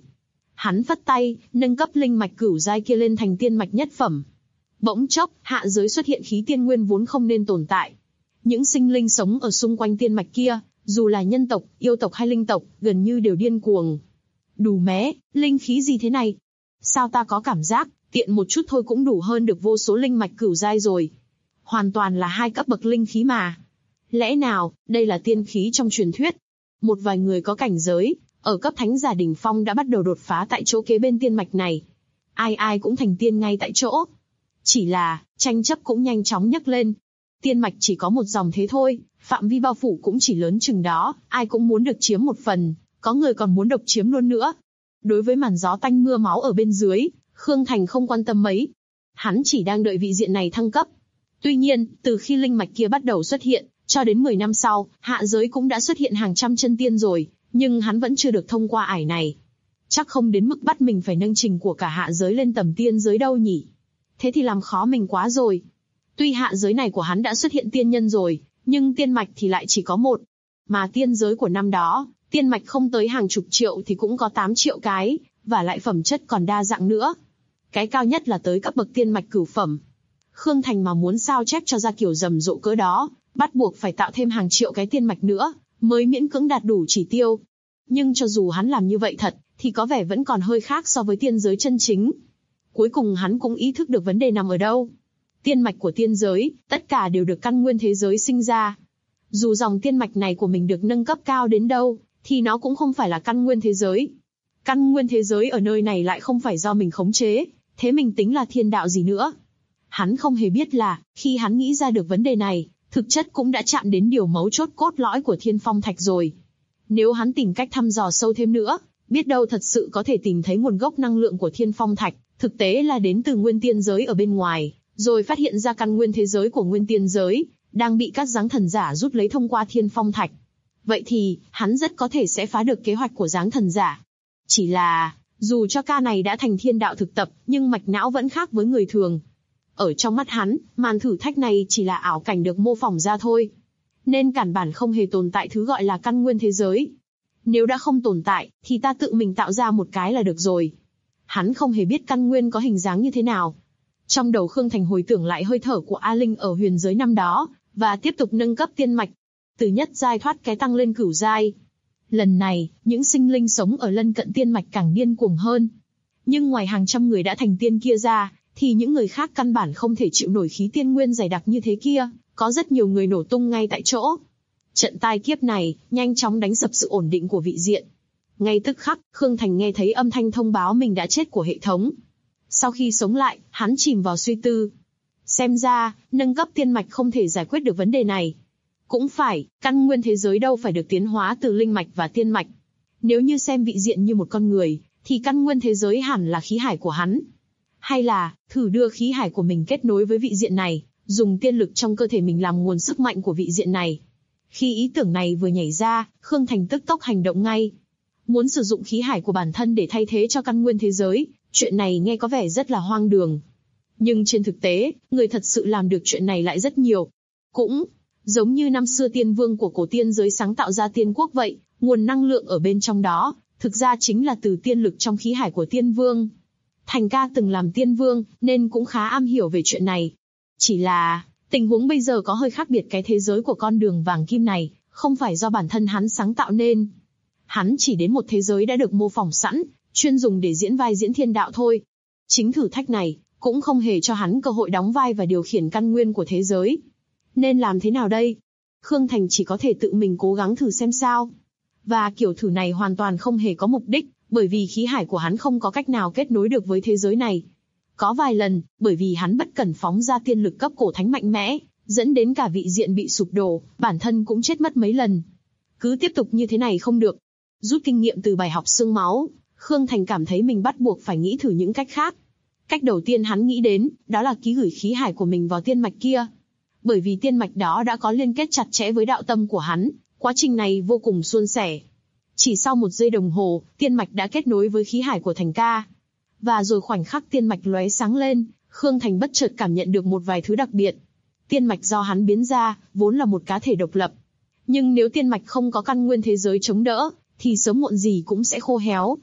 [SPEAKER 2] Hắn phất tay, nâng cấp linh mạch cửu giai kia lên thành tiên mạch nhất phẩm. Bỗng chốc, hạ giới xuất hiện khí tiên nguyên vốn không nên tồn tại. Những sinh linh sống ở xung quanh tiên mạch kia, dù là nhân tộc, yêu tộc hay linh tộc, gần như đều điên cuồng. Đù mé, linh khí gì thế này? Sao ta có cảm giác, tiện một chút thôi cũng đủ hơn được vô số linh mạch cửu giai rồi. Hoàn toàn là hai cấp bậc linh khí mà. Lẽ nào, đây là tiên khí trong truyền thuyết? Một vài người có cảnh giới, ở cấp thánh giả đỉnh phong đã bắt đầu đột phá tại chỗ kế bên tiên mạch này. Ai ai cũng thành tiên ngay tại chỗ. Chỉ là, tranh chấp cũng nhanh chóng nhấc lên. Tiên mạch chỉ có một dòng thế thôi, phạm vi bao phủ cũng chỉ lớn chừng đó, ai cũng muốn được chiếm một phần, có người còn muốn độc chiếm luôn nữa. Đối với màn gió tanh mưa máu ở bên dưới, Khương Thành không quan tâm mấy. Hắn chỉ đang đợi vị diện này thăng cấp. Tuy nhiên, từ khi linh mạch kia bắt đầu xuất hiện, cho đến 10 năm sau, hạ giới cũng đã xuất hiện hàng trăm chân tiên rồi, nhưng hắn vẫn chưa được thông qua ải này. Chắc không đến mức bắt mình phải nâng trình của cả hạ giới lên tầm tiên giới đâu nhỉ. Thế thì làm khó mình quá rồi. Tuy hạ giới này của hắn đã xuất hiện tiên nhân rồi, nhưng tiên mạch thì lại chỉ có một. Mà tiên giới của năm đó, tiên mạch không tới hàng chục triệu thì cũng có 8 triệu cái, và lại phẩm chất còn đa dạng nữa. Cái cao nhất là tới cấp bậc tiên mạch cửu phẩm. Khương Thành mà muốn sao chép cho ra kiểu rầm rộ cỡ đó, bắt buộc phải tạo thêm hàng triệu cái tiên mạch nữa, mới miễn cưỡng đạt đủ chỉ tiêu. Nhưng cho dù hắn làm như vậy thật, thì có vẻ vẫn còn hơi khác so với tiên giới chân chính. Cuối cùng hắn cũng ý thức được vấn đề nằm ở đâu. Tiên mạch của tiên giới, tất cả đều được căn nguyên thế giới sinh ra. Dù dòng tiên mạch này của mình được nâng cấp cao đến đâu, thì nó cũng không phải là căn nguyên thế giới. Căn nguyên thế giới ở nơi này lại không phải do mình khống chế, thế mình tính là thiên đạo gì nữa. Hắn không hề biết là, khi hắn nghĩ ra được vấn đề này, thực chất cũng đã chạm đến điều mấu chốt cốt lõi của Thiên Phong Thạch rồi. Nếu hắn tìm cách thăm dò sâu thêm nữa, biết đâu thật sự có thể tìm thấy nguồn gốc năng lượng của Thiên Phong Thạch, thực tế là đến từ nguyên tiên giới ở bên ngoài, rồi phát hiện ra căn nguyên thế giới của nguyên tiên giới, đang bị các giáng thần giả rút lấy thông qua Thiên Phong Thạch. Vậy thì, hắn rất có thể sẽ phá được kế hoạch của giáng thần giả. Chỉ là, dù cho ca này đã thành thiên đạo thực tập, nhưng mạch não vẫn khác với người thường. Ở trong mắt hắn, màn thử thách này chỉ là ảo cảnh được mô phỏng ra thôi. Nên căn bản không hề tồn tại thứ gọi là căn nguyên thế giới. Nếu đã không tồn tại, thì ta tự mình tạo ra một cái là được rồi. Hắn không hề biết căn nguyên có hình dáng như thế nào. Trong đầu Khương Thành hồi tưởng lại hơi thở của A Linh ở huyền giới năm đó, và tiếp tục nâng cấp tiên mạch. Từ nhất giai thoát cái tăng lên cửu giai. Lần này, những sinh linh sống ở lân cận tiên mạch càng điên cuồng hơn. Nhưng ngoài hàng trăm người đã thành tiên kia ra, thì những người khác căn bản không thể chịu nổi khí tiên nguyên dày đặc như thế kia, có rất nhiều người nổ tung ngay tại chỗ. Trận tai kiếp này, nhanh chóng đánh sập sự ổn định của vị diện. Ngay tức khắc, Khương Thành nghe thấy âm thanh thông báo mình đã chết của hệ thống. Sau khi sống lại, hắn chìm vào suy tư. Xem ra, nâng cấp tiên mạch không thể giải quyết được vấn đề này. Cũng phải, căn nguyên thế giới đâu phải được tiến hóa từ linh mạch và tiên mạch. Nếu như xem vị diện như một con người, thì căn nguyên thế giới hẳn là khí hải của hắn. Hay là, thử đưa khí hải của mình kết nối với vị diện này, dùng tiên lực trong cơ thể mình làm nguồn sức mạnh của vị diện này. Khi ý tưởng này vừa nhảy ra, Khương Thành tức tốc hành động ngay. Muốn sử dụng khí hải của bản thân để thay thế cho căn nguyên thế giới, chuyện này nghe có vẻ rất là hoang đường. Nhưng trên thực tế, người thật sự làm được chuyện này lại rất nhiều. Cũng giống như năm xưa tiên vương của cổ tiên giới sáng tạo ra tiên quốc vậy, nguồn năng lượng ở bên trong đó, thực ra chính là từ tiên lực trong khí hải của tiên vương. Thành ca từng làm tiên vương, nên cũng khá am hiểu về chuyện này. Chỉ là, tình huống bây giờ có hơi khác biệt, cái thế giới của con đường vàng kim này, không phải do bản thân hắn sáng tạo nên. Hắn chỉ đến một thế giới đã được mô phỏng sẵn, chuyên dùng để diễn vai diễn thiên đạo thôi. Chính thử thách này, cũng không hề cho hắn cơ hội đóng vai và điều khiển căn nguyên của thế giới. Nên làm thế nào đây? Khương Thành chỉ có thể tự mình cố gắng thử xem sao. Và kiểu thử này hoàn toàn không hề có mục đích, bởi vì khí hải của hắn không có cách nào kết nối được với thế giới này. Có vài lần, bởi vì hắn bất cẩn phóng ra tiên lực cấp cổ thánh mạnh mẽ, dẫn đến cả vị diện bị sụp đổ, bản thân cũng chết mất mấy lần. Cứ tiếp tục như thế này không được. Rút kinh nghiệm từ bài học xương máu, Khương Thành cảm thấy mình bắt buộc phải nghĩ thử những cách khác. Cách đầu tiên hắn nghĩ đến, đó là ký gửi khí hải của mình vào tiên mạch kia. Bởi vì tiên mạch đó đã có liên kết chặt chẽ với đạo tâm của hắn, quá trình này vô cùng suôn sẻ. Chỉ sau 1 giây đồng hồ, tiên mạch đã kết nối với khí hải của Thành ca. Và rồi khoảnh khắc tiên mạch lóe sáng lên, Khương Thành bất chợt cảm nhận được một vài thứ đặc biệt. Tiên mạch do hắn biến ra, vốn là một cá thể độc lập. Nhưng nếu tiên mạch không có căn nguyên thế giới chống đỡ, thì sớm muộn gì cũng sẽ khô héo.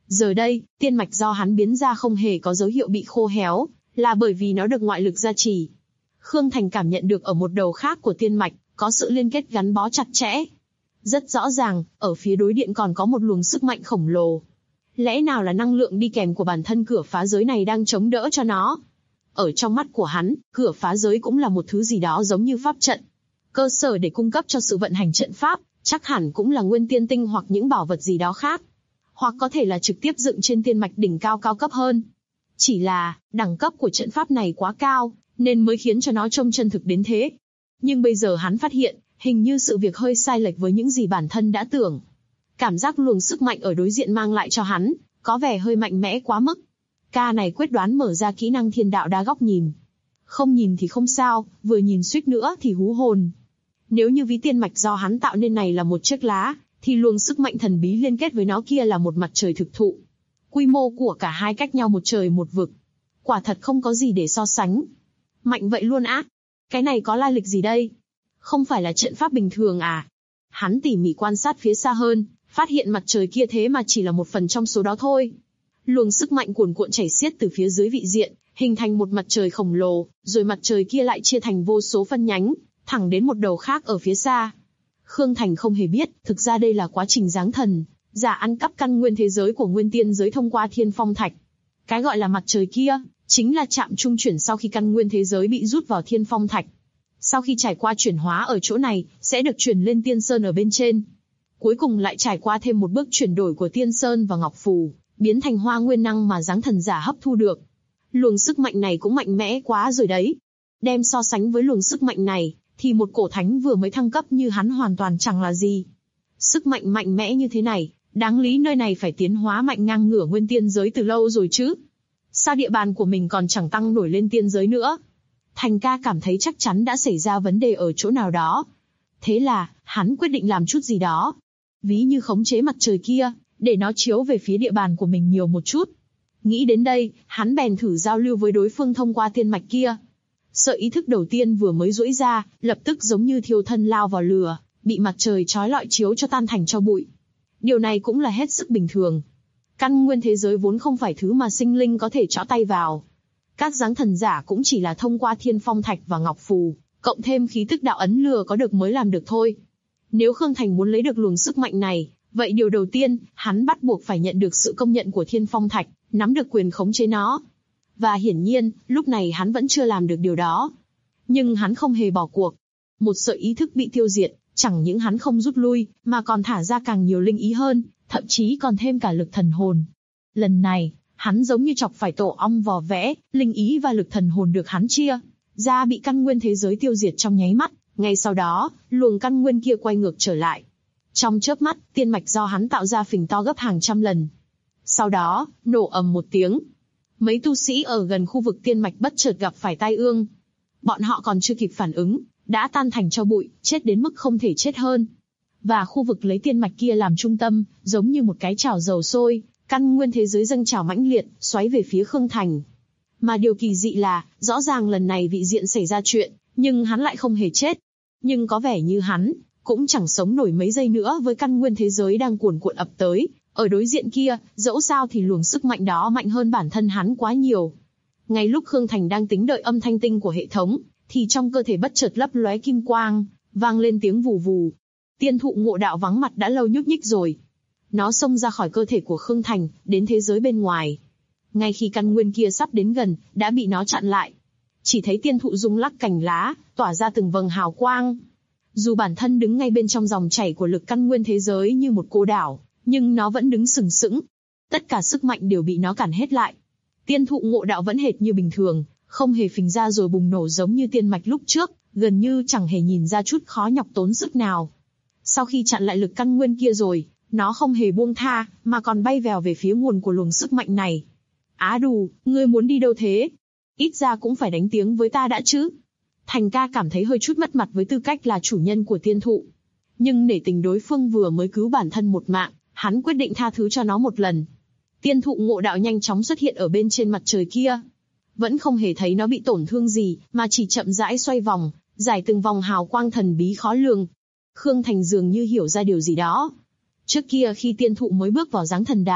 [SPEAKER 2] Giờ đây, tiên mạch do hắn biến ra không hề có dấu hiệu bị khô héo, là bởi vì nó được ngoại lực gia trì. Khương Thành cảm nhận được ở một đầu khác của tiên mạch, có sự liên kết gắn bó chặt chẽ. Rất rõ ràng, ở phía đối điện còn có một luồng sức mạnh khổng lồ. Lẽ nào là năng lượng đi kèm của bản thân cửa phá giới này đang chống đỡ cho nó? Ở trong mắt của hắn, cửa phá giới cũng là một thứ gì đó giống như pháp trận. Cơ sở để cung cấp cho sự vận hành trận pháp, chắc hẳn cũng là nguyên tiên tinh hoặc những bảo vật gì đó khác. Hoặc có thể là trực tiếp dựng trên tiên mạch đỉnh cao cao cấp hơn. Chỉ là, đẳng cấp của trận pháp này quá cao, nên mới khiến cho nó trông chân thực đến thế. Nhưng bây giờ hắn phát hiện, hình như sự việc hơi sai lệch với những gì bản thân đã tưởng. Cảm giác luồng sức mạnh ở đối diện mang lại cho hắn, có vẻ hơi mạnh mẽ quá mức. Ca này quyết đoán mở ra kỹ năng thiên đạo đa góc nhìn. Không nhìn thì không sao, vừa nhìn suýt nữa thì hú hồn. Nếu như ví tiên mạch do hắn tạo nên này là một chiếc lá, thì luồng sức mạnh thần bí liên kết với nó kia là một mặt trời thực thụ. Quy mô của cả hai cách nhau một trời một vực. Quả thật không có gì để so sánh. Mạnh vậy luôn á? Cái này có lai lịch gì đây? Không phải là trận pháp bình thường à? Hắn tỉ mỉ quan sát phía xa hơn, phát hiện mặt trời kia thế mà chỉ là một phần trong số đó thôi. Luồng sức mạnh cuồn cuộn chảy xiết từ phía dưới vị diện, hình thành một mặt trời khổng lồ, rồi mặt trời kia lại chia thành vô số phân nhánh, thẳng đến một đầu khác ở phía xa. Khương Thành không hề biết, thực ra đây là quá trình giáng thần, giả ăn cắp căn nguyên thế giới của nguyên tiên giới thông qua thiên phong thạch. Cái gọi là mặt trời kia, chính là trạm trung chuyển sau khi căn nguyên thế giới bị rút vào thiên phong thạch. Sau khi trải qua chuyển hóa ở chỗ này, sẽ được chuyển lên tiên sơn ở bên trên. Cuối cùng lại trải qua thêm một bước chuyển đổi của tiên sơn và ngọc phù, biến thành hoa nguyên năng mà giáng thần giả hấp thu được. Luồng sức mạnh này cũng mạnh mẽ quá rồi đấy. Đem so sánh với luồng sức mạnh này, thì một cổ thánh vừa mới thăng cấp như hắn hoàn toàn chẳng là gì. Sức mạnh mạnh mẽ như thế này, đáng lý nơi này phải tiến hóa mạnh ngang ngửa nguyên tiên giới từ lâu rồi chứ. Sao địa bàn của mình còn chẳng tăng nổi lên tiên giới nữa? Thành ca cảm thấy chắc chắn đã xảy ra vấn đề ở chỗ nào đó. Thế là, hắn quyết định làm chút gì đó. Ví như khống chế mặt trời kia, để nó chiếu về phía địa bàn của mình nhiều một chút. Nghĩ đến đây, hắn bèn thử giao lưu với đối phương thông qua tiên mạch kia. Sợi ý thức đầu tiên vừa mới duỗi ra, lập tức giống như thiêu thân lao vào lửa, bị mặt trời chói lọi chiếu cho tan thành tro bụi. Điều này cũng là hết sức bình thường. Căn nguyên thế giới vốn không phải thứ mà sinh linh có thể chõ tay vào. Các giáng thần giả cũng chỉ là thông qua thiên phong thạch và ngọc phù, cộng thêm khí tức đạo ấn lừa có được mới làm được thôi. Nếu Khương Thành muốn lấy được luồng sức mạnh này, vậy điều đầu tiên, hắn bắt buộc phải nhận được sự công nhận của thiên phong thạch, nắm được quyền khống chế nó. Và hiển nhiên, lúc này hắn vẫn chưa làm được điều đó. Nhưng hắn không hề bỏ cuộc. Một sợi ý thức bị tiêu diệt, chẳng những hắn không rút lui, mà còn thả ra càng nhiều linh ý hơn, thậm chí còn thêm cả lực thần hồn. Lần này, hắn giống như chọc phải tổ ong vò vẽ, linh ý và lực thần hồn được hắn chia ra bị căn nguyên thế giới tiêu diệt trong nháy mắt. Ngay sau đó, luồng căn nguyên kia quay ngược trở lại. Trong chớp mắt, tiên mạch do hắn tạo ra phình to gấp hàng trăm lần. Sau đó, nổ ầm một tiếng. Mấy tu sĩ ở gần khu vực tiên mạch bất chợt gặp phải tai ương. Bọn họ còn chưa kịp phản ứng, đã tan thành tro bụi, chết đến mức không thể chết hơn. Và khu vực lấy tiên mạch kia làm trung tâm, giống như một cái chảo dầu sôi, căn nguyên thế giới dâng trào mãnh liệt, xoáy về phía Khương Thành. Mà điều kỳ dị là, rõ ràng lần này vị diện xảy ra chuyện, nhưng hắn lại không hề chết. Nhưng có vẻ như hắn cũng chẳng sống nổi mấy giây nữa với căn nguyên thế giới đang cuồn cuộn ập tới. Ở đối diện kia, dẫu sao thì luồng sức mạnh đó mạnh hơn bản thân hắn quá nhiều. Ngay lúc Khương Thành đang tính đợi âm thanh tinh của hệ thống, thì trong cơ thể bất chợt lấp lóe kim quang, vang lên tiếng vù vù. Tiên thụ Ngộ Đạo vắng mặt đã lâu nhúc nhích rồi. Nó xông ra khỏi cơ thể của Khương Thành, đến thế giới bên ngoài. Ngay khi căn nguyên kia sắp đến gần, đã bị nó chặn lại. Chỉ thấy tiên thụ rung lắc cành lá, tỏa ra từng vầng hào quang. Dù bản thân đứng ngay bên trong dòng chảy của lực căn nguyên thế giới như một cô đảo, nhưng nó vẫn đứng sừng sững. Tất cả sức mạnh đều bị nó cản hết lại. Tiên thụ Ngộ Đạo vẫn hệt như bình thường, không hề phình ra rồi bùng nổ giống như tiên mạch lúc trước, gần như chẳng hề nhìn ra chút khó nhọc tốn sức nào. Sau khi chặn lại lực căn nguyên kia rồi, nó không hề buông tha, mà còn bay vèo về phía nguồn của luồng sức mạnh này. Á đù, ngươi muốn đi đâu thế? Ít ra cũng phải đánh tiếng với ta đã chứ. Thành ca cảm thấy hơi chút mất mặt với tư cách là chủ nhân của tiên thụ. Nhưng nể tình đối phương vừa mới cứu bản thân một mạng, hắn quyết định tha thứ cho nó một lần. Tiên thụ Ngộ Đạo nhanh chóng xuất hiện ở bên trên mặt trời kia. Vẫn không hề thấy nó bị tổn thương gì, mà chỉ chậm rãi xoay vòng, giải từng vòng hào quang thần bí khó lường. Khương Thành dường như hiểu ra điều gì đó. Trước kia khi tiên thụ mới bước vào giáng thần đài,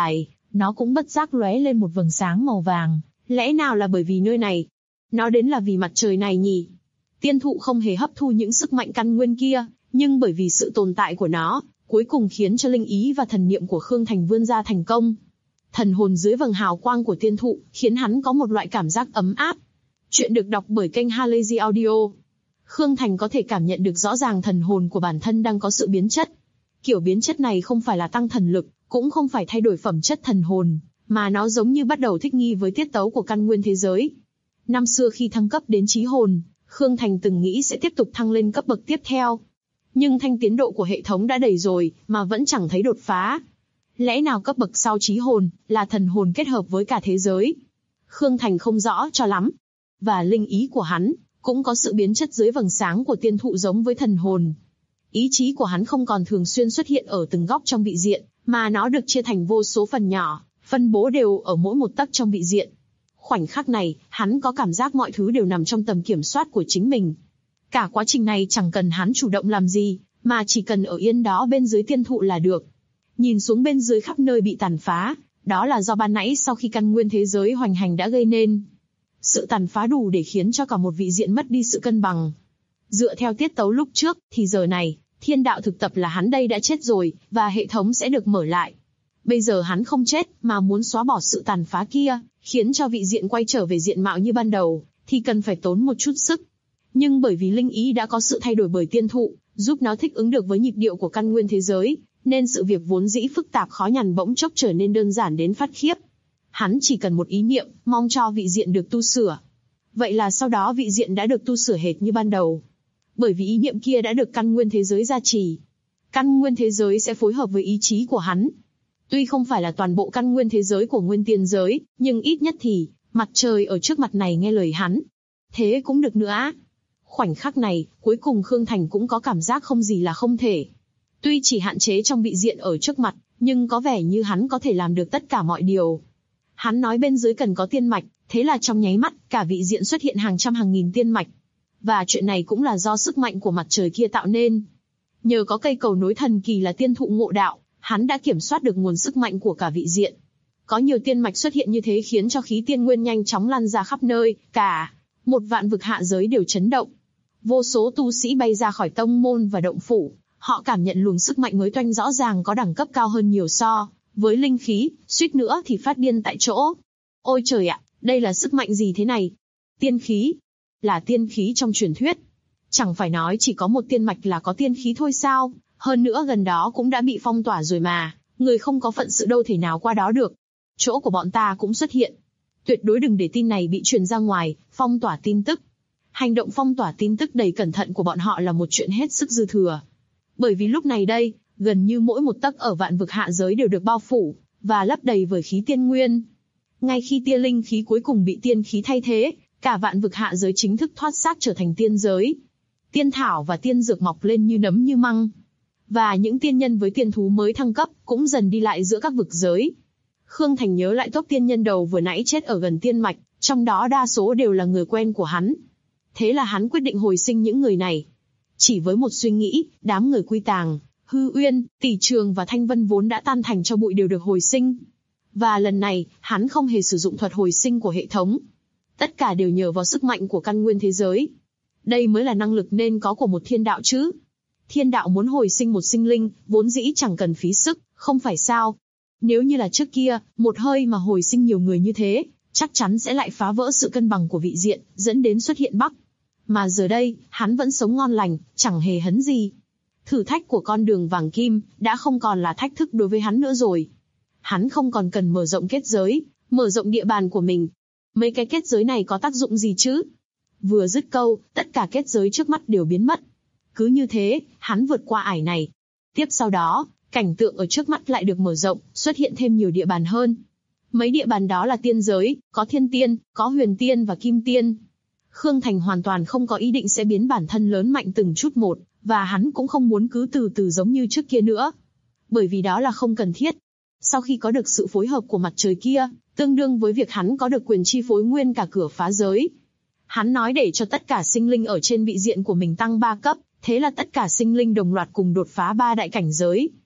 [SPEAKER 2] Nó cũng bất giác lóe lên một vầng sáng màu vàng. Lẽ nào là bởi vì nơi này? Nó đến là vì mặt trời này nhỉ? Tiên thụ không hề hấp thu những sức mạnh căn nguyên kia, nhưng bởi vì sự tồn tại của nó, cuối cùng khiến cho linh ý và thần niệm của Khương Thành vươn ra thành công. Thần hồn dưới vầng hào quang của tiên thụ, khiến hắn có một loại cảm giác ấm áp. Chuyện được đọc bởi kênh Halazy Audio. Khương Thành có thể cảm nhận được rõ ràng thần hồn của bản thân đang có sự biến chất. Kiểu biến chất này không phải là tăng thần lực, cũng không phải thay đổi phẩm chất thần hồn, mà nó giống như bắt đầu thích nghi với tiết tấu của căn nguyên thế giới. Năm xưa khi thăng cấp đến chí hồn, Khương Thành từng nghĩ sẽ tiếp tục thăng lên cấp bậc tiếp theo. Nhưng thanh tiến độ của hệ thống đã đầy rồi, mà vẫn chẳng thấy đột phá. Lẽ nào cấp bậc sau chí hồn, là thần hồn kết hợp với cả thế giới? Khương Thành không rõ cho lắm. Và linh ý của hắn, cũng có sự biến chất dưới vầng sáng của tiên thụ giống với thần hồn. Ý chí của hắn không còn thường xuyên xuất hiện ở từng góc trong vị diện, mà nó được chia thành vô số phần nhỏ, phân bố đều ở mỗi một tấc trong vị diện. Khoảnh khắc này, hắn có cảm giác mọi thứ đều nằm trong tầm kiểm soát của chính mình. Cả quá trình này chẳng cần hắn chủ động làm gì, mà chỉ cần ở yên đó bên dưới tiên thụ là được. Nhìn xuống bên dưới khắp nơi bị tàn phá, đó là do ban nãy sau khi căn nguyên thế giới hoành hành đã gây nên. Sự tàn phá đủ để khiến cho cả một vị diện mất đi sự cân bằng. Dựa theo tiết tấu lúc trước, thì giờ này, thiên đạo thực tập là hắn đây đã chết rồi, và hệ thống sẽ được mở lại. Bây giờ hắn không chết, mà muốn xóa bỏ sự tàn phá kia, khiến cho vị diện quay trở về diện mạo như ban đầu, thì cần phải tốn một chút sức. Nhưng bởi vì linh ý đã có sự thay đổi bởi tiên thụ, giúp nó thích ứng được với nhịp điệu của căn nguyên thế giới, nên sự việc vốn dĩ phức tạp khó nhằn bỗng chốc trở nên đơn giản đến phát khiếp. Hắn chỉ cần một ý niệm, mong cho vị diện được tu sửa. Vậy là sau đó vị diện đã được tu sửa hệt như ban đầu. Bởi vì ý niệm kia đã được căn nguyên thế giới gia trì. Căn nguyên thế giới sẽ phối hợp với ý chí của hắn. Tuy không phải là toàn bộ căn nguyên thế giới của nguyên tiên giới, nhưng ít nhất thì, mặt trời ở trước mặt này nghe lời hắn. Thế cũng được nữa. Khoảnh khắc này, cuối cùng Khương Thành cũng có cảm giác không gì là không thể. Tuy chỉ hạn chế trong vị diện ở trước mặt, nhưng có vẻ như hắn có thể làm được tất cả mọi điều. Hắn nói bên dưới cần có tiên mạch, thế là trong nháy mắt, cả vị diện xuất hiện hàng trăm hàng nghìn tiên mạch. Và chuyện này cũng là do sức mạnh của mặt trời kia tạo nên. Nhờ có cây cầu nối thần kỳ là tiên thụ ngộ đạo, hắn đã kiểm soát được nguồn sức mạnh của cả vị diện. Có nhiều tiên mạch xuất hiện như thế khiến cho khí tiên nguyên nhanh chóng lan ra khắp nơi, cả một vạn vực hạ giới đều chấn động. Vô số tu sĩ bay ra khỏi tông môn và động phủ, họ cảm nhận luồng sức mạnh mới toanh rõ ràng có đẳng cấp cao hơn nhiều so với linh khí, suýt nữa thì phát điên tại chỗ. Ôi trời ạ, đây là sức mạnh gì thế này? Tiên khí? Là tiên khí trong truyền thuyết. Chẳng phải nói chỉ có một tiên mạch là có tiên khí thôi sao? Hơn nữa gần đó cũng đã bị phong tỏa rồi mà, người không có phận sự đâu thể nào qua đó được. Chỗ của bọn ta cũng xuất hiện. Tuyệt đối đừng để tin này bị truyền ra ngoài, phong tỏa tin tức. Hành động phong tỏa tin tức đầy cẩn thận của bọn họ là một chuyện hết sức dư thừa. Bởi vì lúc này đây, gần như mỗi một tấc ở vạn vực hạ giới đều được bao phủ, và lấp đầy bởi khí tiên nguyên. Ngay khi tia linh khí cuối cùng bị tiên khí thay thế, cả vạn vực hạ giới chính thức thoát xác trở thành tiên giới. Tiên thảo và tiên dược mọc lên như nấm như măng. Và những tiên nhân với tiên thú mới thăng cấp cũng dần đi lại giữa các vực giới. Khương Thành nhớ lại tốc tiên nhân đầu vừa nãy chết ở gần tiên mạch, trong đó đa số đều là người quen của hắn. Thế là hắn quyết định hồi sinh những người này. Chỉ với một suy nghĩ, đám người Quy Tàng, Hư Uyên, Tỷ Trường và Thanh Vân vốn đã tan thành cho bụi đều được hồi sinh. Và lần này, hắn không hề sử dụng thuật hồi sinh của hệ thống. Tất cả đều nhờ vào sức mạnh của căn nguyên thế giới. Đây mới là năng lực nên có của một thiên đạo chứ. Thiên đạo muốn hồi sinh một sinh linh, vốn dĩ chẳng cần phí sức, không phải sao? Nếu như là trước kia, một hơi mà hồi sinh nhiều người như thế, chắc chắn sẽ lại phá vỡ sự cân bằng của vị diện, dẫn đến xuất hiện Bắc. Mà giờ đây, hắn vẫn sống ngon lành, chẳng hề hấn gì. Thử thách của con đường vàng kim, đã không còn là thách thức đối với hắn nữa rồi. Hắn không còn cần mở rộng kết giới, mở rộng địa bàn của mình. Mấy cái kết giới này có tác dụng gì chứ? Vừa dứt câu, tất cả kết giới trước mắt đều biến mất. Cứ như thế, hắn vượt qua ải này. Tiếp sau đó, cảnh tượng ở trước mắt lại được mở rộng, xuất hiện thêm nhiều địa bàn hơn. Mấy địa bàn đó là tiên giới, có thiên tiên, có huyền tiên và kim tiên. Khương Thành hoàn toàn không có ý định sẽ biến bản thân lớn mạnh từng chút một, và hắn cũng không muốn cứ từ từ giống như trước kia nữa. Bởi vì đó là không cần thiết. Sau khi có được sự phối hợp của mặt trời kia, tương đương với việc hắn có được quyền chi phối nguyên cả cửa phá giới. Hắn nói để cho tất cả sinh linh ở trên vị diện của mình tăng 3 cấp, thế là tất cả sinh linh đồng loạt cùng đột phá 3 đại cảnh giới.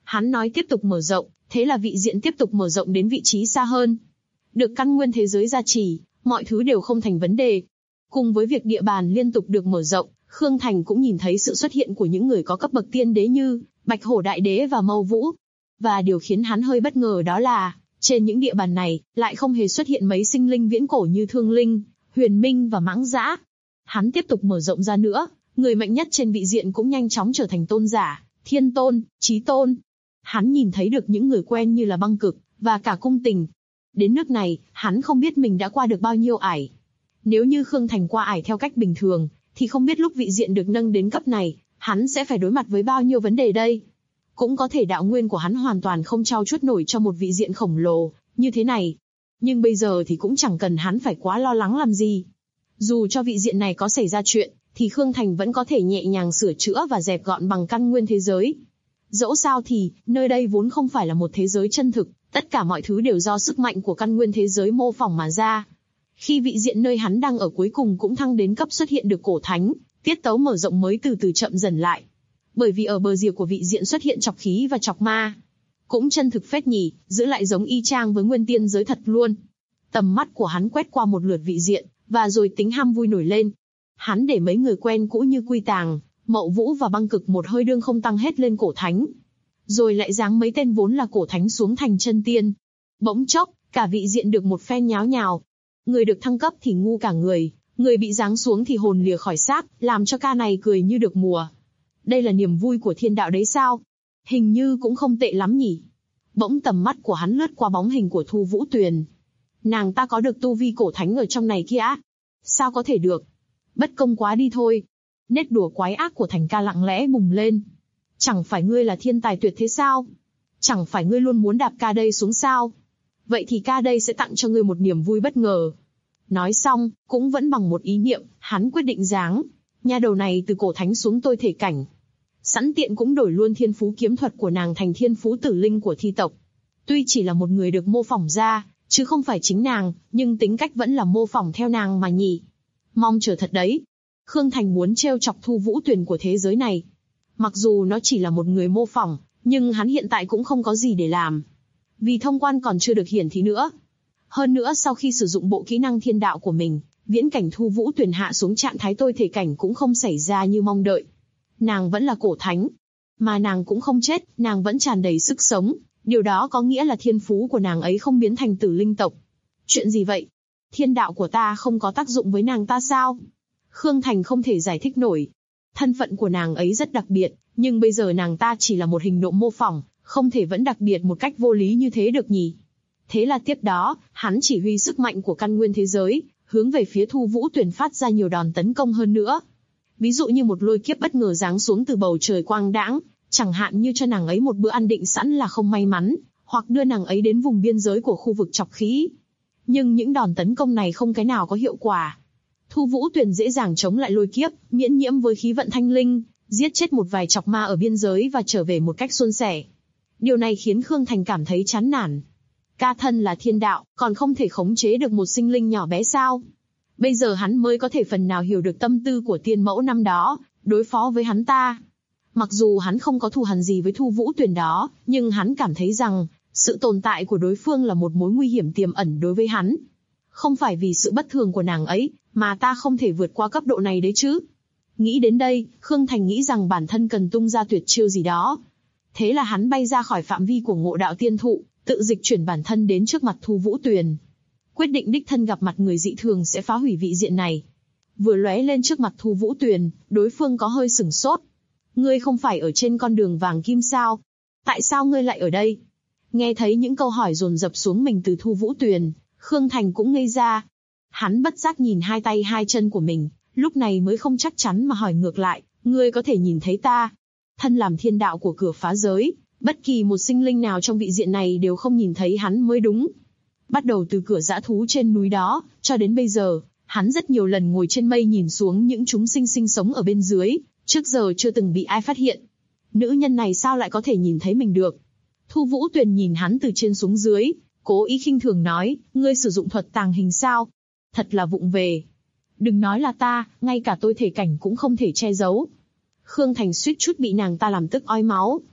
[SPEAKER 2] Hắn nói tiếp tục mở rộng, thế là vị diện tiếp tục mở rộng đến vị trí xa hơn. Được căn nguyên thế giới gia trì, mọi thứ đều không thành vấn đề. Cùng với việc địa bàn liên tục được mở rộng, Khương Thành cũng nhìn thấy sự xuất hiện của những người có cấp bậc tiên đế như Bạch Hổ Đại Đế và Mâu Vũ. Và điều khiến hắn hơi bất ngờ đó là, trên những địa bàn này, lại không hề xuất hiện mấy sinh linh viễn cổ như Thương Linh, Huyền Minh và Mãng Dã. Hắn tiếp tục mở rộng ra nữa, người mạnh nhất trên vị diện cũng nhanh chóng trở thành tôn giả, thiên tôn, chí tôn. Hắn nhìn thấy được những người quen như là Băng Cực, và cả Cung Tình. Đến nước này, hắn không biết mình đã qua được bao nhiêu ải. Nếu như Khương Thành qua ải theo cách bình thường, thì không biết lúc vị diện được nâng đến cấp này, hắn sẽ phải đối mặt với bao nhiêu vấn đề đây. Cũng có thể đạo nguyên của hắn hoàn toàn không trau chuốt nổi cho một vị diện khổng lồ như thế này. Nhưng bây giờ thì cũng chẳng cần hắn phải quá lo lắng làm gì. Dù cho vị diện này có xảy ra chuyện, thì Khương Thành vẫn có thể nhẹ nhàng sửa chữa và dẹp gọn bằng căn nguyên thế giới. Dẫu sao thì, nơi đây vốn không phải là một thế giới chân thực, tất cả mọi thứ đều do sức mạnh của căn nguyên thế giới mô phỏng mà ra. Khi vị diện nơi hắn đang ở cuối cùng cũng thăng đến cấp xuất hiện được cổ thánh, tiết tấu mở rộng mới từ từ chậm dần lại. Bởi vì ở bờ rìa của vị diện xuất hiện chọc khí và chọc ma. Cũng chân thực phết nhỉ, giữ lại giống y chang với nguyên tiên giới thật luôn. Tầm mắt của hắn quét qua một lượt vị diện, và rồi tính ham vui nổi lên. Hắn để mấy người quen cũ như Quy Tàng, Mậu Vũ và Băng Cực một hơi đương không tăng hết lên cổ thánh. Rồi lại giáng mấy tên vốn là cổ thánh xuống thành chân tiên. Bỗng chốc, cả vị diện được một phen nháo nhào. Người được thăng cấp thì ngu cả người bị giáng xuống thì hồn lìa khỏi xác, làm cho ca này cười như được mùa. Đây là niềm vui của thiên đạo đấy sao? Hình như cũng không tệ lắm nhỉ. Bỗng tầm mắt của hắn lướt qua bóng hình của Thu Vũ Tuyền. Nàng ta có được tu vi cổ thánh ở trong này kia á? Sao có thể được? Bất công quá đi thôi. Nét đùa quái ác của Thành ca lặng lẽ bùng lên. Chẳng phải ngươi là thiên tài tuyệt thế sao? Chẳng phải ngươi luôn muốn đạp ca đây xuống sao? Vậy thì ca đây sẽ tặng cho ngươi một niềm vui bất ngờ. Nói xong, cũng vẫn bằng một ý niệm, hắn quyết định giáng nha đầu này từ cổ thánh xuống tôi thể cảnh. Sẵn tiện cũng đổi luôn thiên phú kiếm thuật của nàng thành thiên phú tử linh của thi tộc. Tuy chỉ là một người được mô phỏng ra, chứ không phải chính nàng, nhưng tính cách vẫn là mô phỏng theo nàng mà nhỉ. Mong chờ thật đấy. Khương Thành muốn trêu chọc Thu Vũ Tuyền của thế giới này. Mặc dù nó chỉ là một người mô phỏng, nhưng hắn hiện tại cũng không có gì để làm. Vì thông quan còn chưa được hiển thị nữa. Hơn nữa sau khi sử dụng bộ kỹ năng thiên đạo của mình, viễn cảnh Thu Vũ Tuyền hạ xuống trạng thái tôi thể cảnh cũng không xảy ra như mong đợi. Nàng vẫn là cổ thánh. Mà nàng cũng không chết, nàng vẫn tràn đầy sức sống. Điều đó có nghĩa là thiên phú của nàng ấy không biến thành tử linh tộc. Chuyện gì vậy? Thiên đạo của ta không có tác dụng với nàng ta sao? Khương Thành không thể giải thích nổi. Thân phận của nàng ấy rất đặc biệt, nhưng bây giờ nàng ta chỉ là một hình nộm mô phỏng, không thể vẫn đặc biệt một cách vô lý như thế được nhỉ. Thế là tiếp đó, hắn chỉ huy sức mạnh của căn nguyên thế giới, hướng về phía Thu Vũ Tuyền phát ra nhiều đòn tấn công hơn nữa. Ví dụ như một lôi kiếp bất ngờ giáng xuống từ bầu trời quang đãng, chẳng hạn như cho nàng ấy một bữa ăn định sẵn là không may mắn, hoặc đưa nàng ấy đến vùng biên giới của khu vực chọc khí. Nhưng những đòn tấn công này không cái nào có hiệu quả. Thu Vũ Tuyền dễ dàng chống lại lôi kiếp, miễn nhiễm với khí vận thanh linh, giết chết một vài chọc ma ở biên giới và trở về một cách suôn sẻ. Điều này khiến Khương Thành cảm thấy chán nản. Ca thân là thiên đạo, còn không thể khống chế được một sinh linh nhỏ bé sao? Bây giờ hắn mới có thể phần nào hiểu được tâm tư của tiên mẫu năm đó, đối phó với hắn ta. Mặc dù hắn không có thù hằn gì với Thu Vũ Tuyền đó, nhưng hắn cảm thấy rằng, sự tồn tại của đối phương là một mối nguy hiểm tiềm ẩn đối với hắn. Không phải vì sự bất thường của nàng ấy, mà ta không thể vượt qua cấp độ này đấy chứ. Nghĩ đến đây, Khương Thành nghĩ rằng bản thân cần tung ra tuyệt chiêu gì đó. Thế là hắn bay ra khỏi phạm vi của Ngộ Đạo Tiên Thụ, tự dịch chuyển bản thân đến trước mặt Thu Vũ Tuyền. Quyết định đích thân gặp mặt người dị thường sẽ phá hủy vị diện này. Vừa lóe lên trước mặt Thu Vũ Tuyền, đối phương có hơi sửng sốt. Ngươi không phải ở trên con đường vàng kim sao? Tại sao ngươi lại ở đây? Nghe thấy những câu hỏi dồn dập xuống mình từ Thu Vũ Tuyền, Khương Thành cũng ngây ra. Hắn bất giác nhìn hai tay hai chân của mình, lúc này mới không chắc chắn mà hỏi ngược lại, ngươi có thể nhìn thấy ta? Thân làm thiên đạo của cửa phá giới, bất kỳ một sinh linh nào trong vị diện này đều không nhìn thấy hắn mới đúng. Bắt đầu từ cửa dã thú trên núi đó, cho đến bây giờ, hắn rất nhiều lần ngồi trên mây nhìn xuống những chúng sinh sinh sống ở bên dưới, trước giờ chưa từng bị ai phát hiện. Nữ nhân này sao lại có thể nhìn thấy mình được? Thu Vũ Tuyền nhìn hắn từ trên xuống dưới, cố ý khinh thường nói, ngươi sử dụng thuật tàng hình sao? Thật là vụng về. Đừng nói là ta, ngay cả tôi thể cảnh cũng không thể che giấu. Khương Thành suýt chút bị nàng ta làm tức ói máu.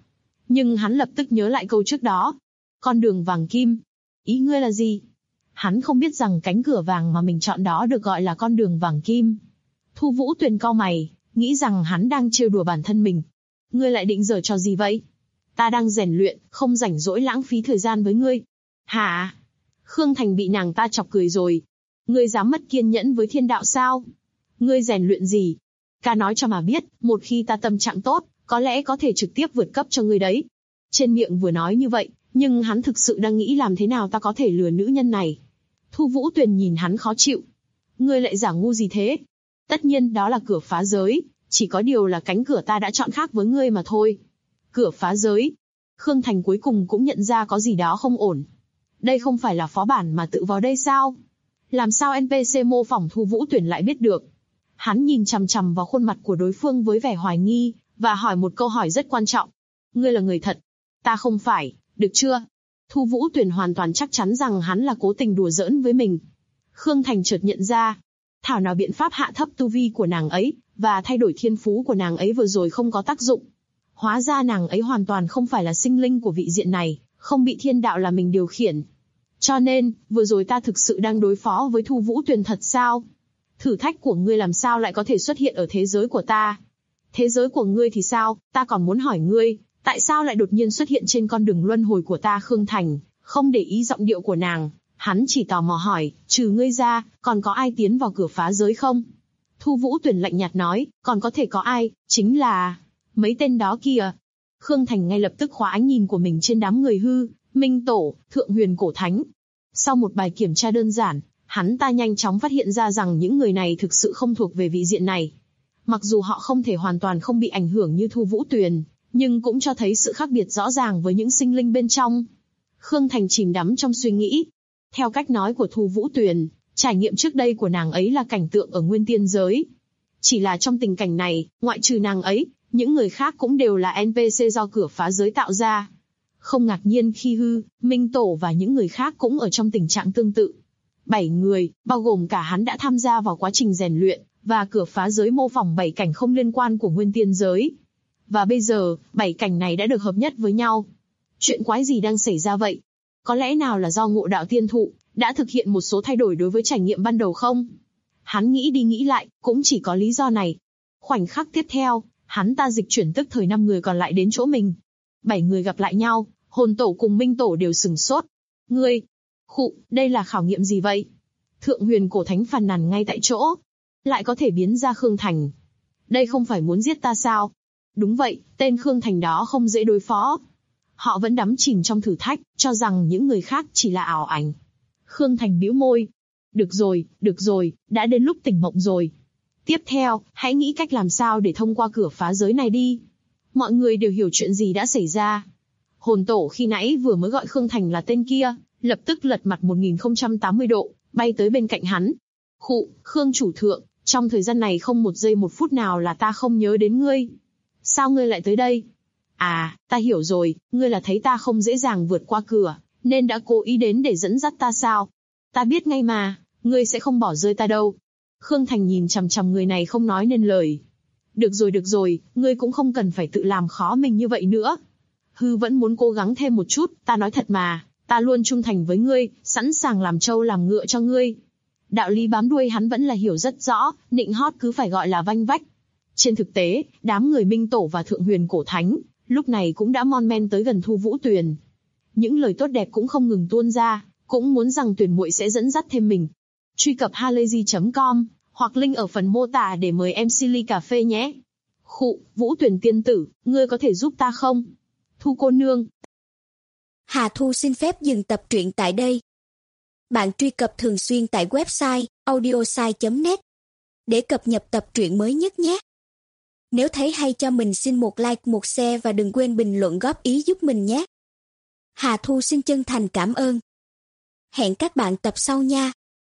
[SPEAKER 2] Nhưng hắn lập tức nhớ lại câu trước đó. Con đường vàng kim. Ý ngươi là gì? Hắn không biết rằng cánh cửa vàng mà mình chọn đó được gọi là con đường vàng kim. Thu Vũ Tuyền cau mày, nghĩ rằng hắn đang trêu đùa bản thân mình. Ngươi lại định giở trò gì vậy? Ta đang rèn luyện, không rảnh rỗi lãng phí thời gian với ngươi. Hả? Khương Thành bị nàng ta chọc cười rồi. Ngươi dám mất kiên nhẫn với thiên đạo sao? Ngươi rèn luyện gì? Ca nói cho mà biết, một khi ta tâm trạng tốt, có lẽ có thể trực tiếp vượt cấp cho ngươi đấy. Trên miệng vừa nói như vậy, nhưng hắn thực sự đang nghĩ làm thế nào ta có thể lừa nữ nhân này. Thu Vũ Tuyền nhìn hắn khó chịu. Ngươi lại giả ngu gì thế? Tất nhiên đó là cửa phá giới, chỉ có điều là cánh cửa ta đã chọn khác với ngươi mà thôi. Cửa phá giới. Khương Thành cuối cùng cũng nhận ra có gì đó không ổn. Đây không phải là phó bản mà tự vào đây sao? Làm sao NPC mô phỏng Thu Vũ Tuyền lại biết được? Hắn nhìn chằm chằm vào khuôn mặt của đối phương với vẻ hoài nghi, và hỏi một câu hỏi rất quan trọng. Ngươi là người thật. Ta không phải, được chưa? Thu Vũ Tuyền hoàn toàn chắc chắn rằng hắn là cố tình đùa giỡn với mình. Khương Thành chợt nhận ra, thảo nào biện pháp hạ thấp tu vi của nàng ấy, và thay đổi thiên phú của nàng ấy vừa rồi không có tác dụng. Hóa ra nàng ấy hoàn toàn không phải là sinh linh của vị diện này, không bị thiên đạo là mình điều khiển. Cho nên, vừa rồi ta thực sự đang đối phó với Thu Vũ Tuyền thật sao? Thử thách của ngươi làm sao lại có thể xuất hiện ở thế giới của ta? Thế giới của ngươi thì sao? Ta còn muốn hỏi ngươi, tại sao lại đột nhiên xuất hiện trên con đường luân hồi của ta? Khương Thành không để ý giọng điệu của nàng, hắn chỉ tò mò hỏi, trừ ngươi ra, còn có ai tiến vào cửa phá giới không? Thu Vũ Tuyền lạnh nhạt nói, còn có thể có ai, chính là mấy tên đó kìa. Khương Thành ngay lập tức khóa ánh nhìn của mình trên đám người hư, Minh Tổ, Thượng Huyền Cổ Thánh. Sau một bài kiểm tra đơn giản, hắn ta nhanh chóng phát hiện ra rằng những người này thực sự không thuộc về vị diện này. Mặc dù họ không thể hoàn toàn không bị ảnh hưởng như Thu Vũ Tuyền, nhưng cũng cho thấy sự khác biệt rõ ràng với những sinh linh bên trong. Khương Thành chìm đắm trong suy nghĩ. Theo cách nói của Thu Vũ Tuyền, trải nghiệm trước đây của nàng ấy là cảnh tượng ở Nguyên Tiên giới. Chỉ là trong tình cảnh này, ngoại trừ nàng ấy, những người khác cũng đều là NPC do cửa phá giới tạo ra. Không ngạc nhiên khi hư, Minh Tổ và những người khác cũng ở trong tình trạng tương tự. 7 người, bao gồm cả hắn đã tham gia vào quá trình rèn luyện, và cửa phá giới mô phỏng 7 cảnh không liên quan của Nguyên Tiên giới. Và bây giờ, 7 cảnh này đã được hợp nhất với nhau. Chuyện quái gì đang xảy ra vậy? Có lẽ nào là do Ngộ Đạo Tiên Thụ đã thực hiện một số thay đổi đối với trải nghiệm ban đầu không? Hắn nghĩ đi nghĩ lại, cũng chỉ có lý do này. Khoảnh khắc tiếp theo, hắn ta dịch chuyển tức thời 5 người còn lại đến chỗ mình. 7 người gặp lại nhau, Hồn Tổ cùng Minh Tổ đều sửng sốt. Ngươi, đây là khảo nghiệm gì vậy? Thượng Huyền Cổ Thánh phàn nàn ngay tại chỗ. Lại có thể biến ra Khương Thành. Đây không phải muốn giết ta sao? Đúng vậy, tên Khương Thành đó không dễ đối phó. Họ vẫn đắm chìm trong thử thách, cho rằng những người khác chỉ là ảo ảnh. Khương Thành bĩu môi. Được rồi, đã đến lúc tỉnh mộng rồi. Tiếp theo, hãy nghĩ cách làm sao để thông qua cửa phá giới này đi. Mọi người đều hiểu chuyện gì đã xảy ra. Hồn Tổ khi nãy vừa mới gọi Khương Thành là tên kia, lập tức lật mặt 1080 độ, bay tới bên cạnh hắn. Khương chủ thượng, trong thời gian này không một giây một phút nào là ta không nhớ đến ngươi. Sao ngươi lại tới đây? À, ta hiểu rồi, ngươi là thấy ta không dễ dàng vượt qua cửa, nên đã cố ý đến để dẫn dắt ta sao? Ta biết ngay mà, ngươi sẽ không bỏ rơi ta đâu. Khương Thành nhìn chằm chằm người này không nói nên lời. Được rồi, ngươi cũng không cần phải tự làm khó mình như vậy nữa. Hư vẫn muốn cố gắng thêm một chút, ta nói thật mà, ta luôn trung thành với ngươi, sẵn sàng làm trâu làm ngựa cho ngươi. Đạo lý bám đuôi hắn vẫn là hiểu rất rõ, nịnh hót cứ phải gọi là vanh vách. Trên thực tế, đám người Minh Tổ và Thượng Huyền Cổ Thánh, lúc này cũng đã mon men tới gần Thu Vũ Tuyền. Những lời tốt đẹp cũng không ngừng tuôn ra, cũng muốn rằng Tuyền muội sẽ dẫn dắt thêm mình. Truy cập halayzi.com, hoặc link ở phần mô tả để mời MC ly cà phê nhé. Vũ Tuyền tiên tử, ngươi có thể giúp ta không? Thu cô nương.
[SPEAKER 3] Hà Thu xin phép dừng tập truyện tại đây. Bạn truy cập thường xuyên tại website audiosai.net để cập nhật tập truyện mới nhất nhé. Nếu thấy hay cho mình xin một like, một share và đừng quên bình luận góp ý giúp mình nhé. Hà Thu xin chân thành cảm ơn. Hẹn các bạn tập sau nha.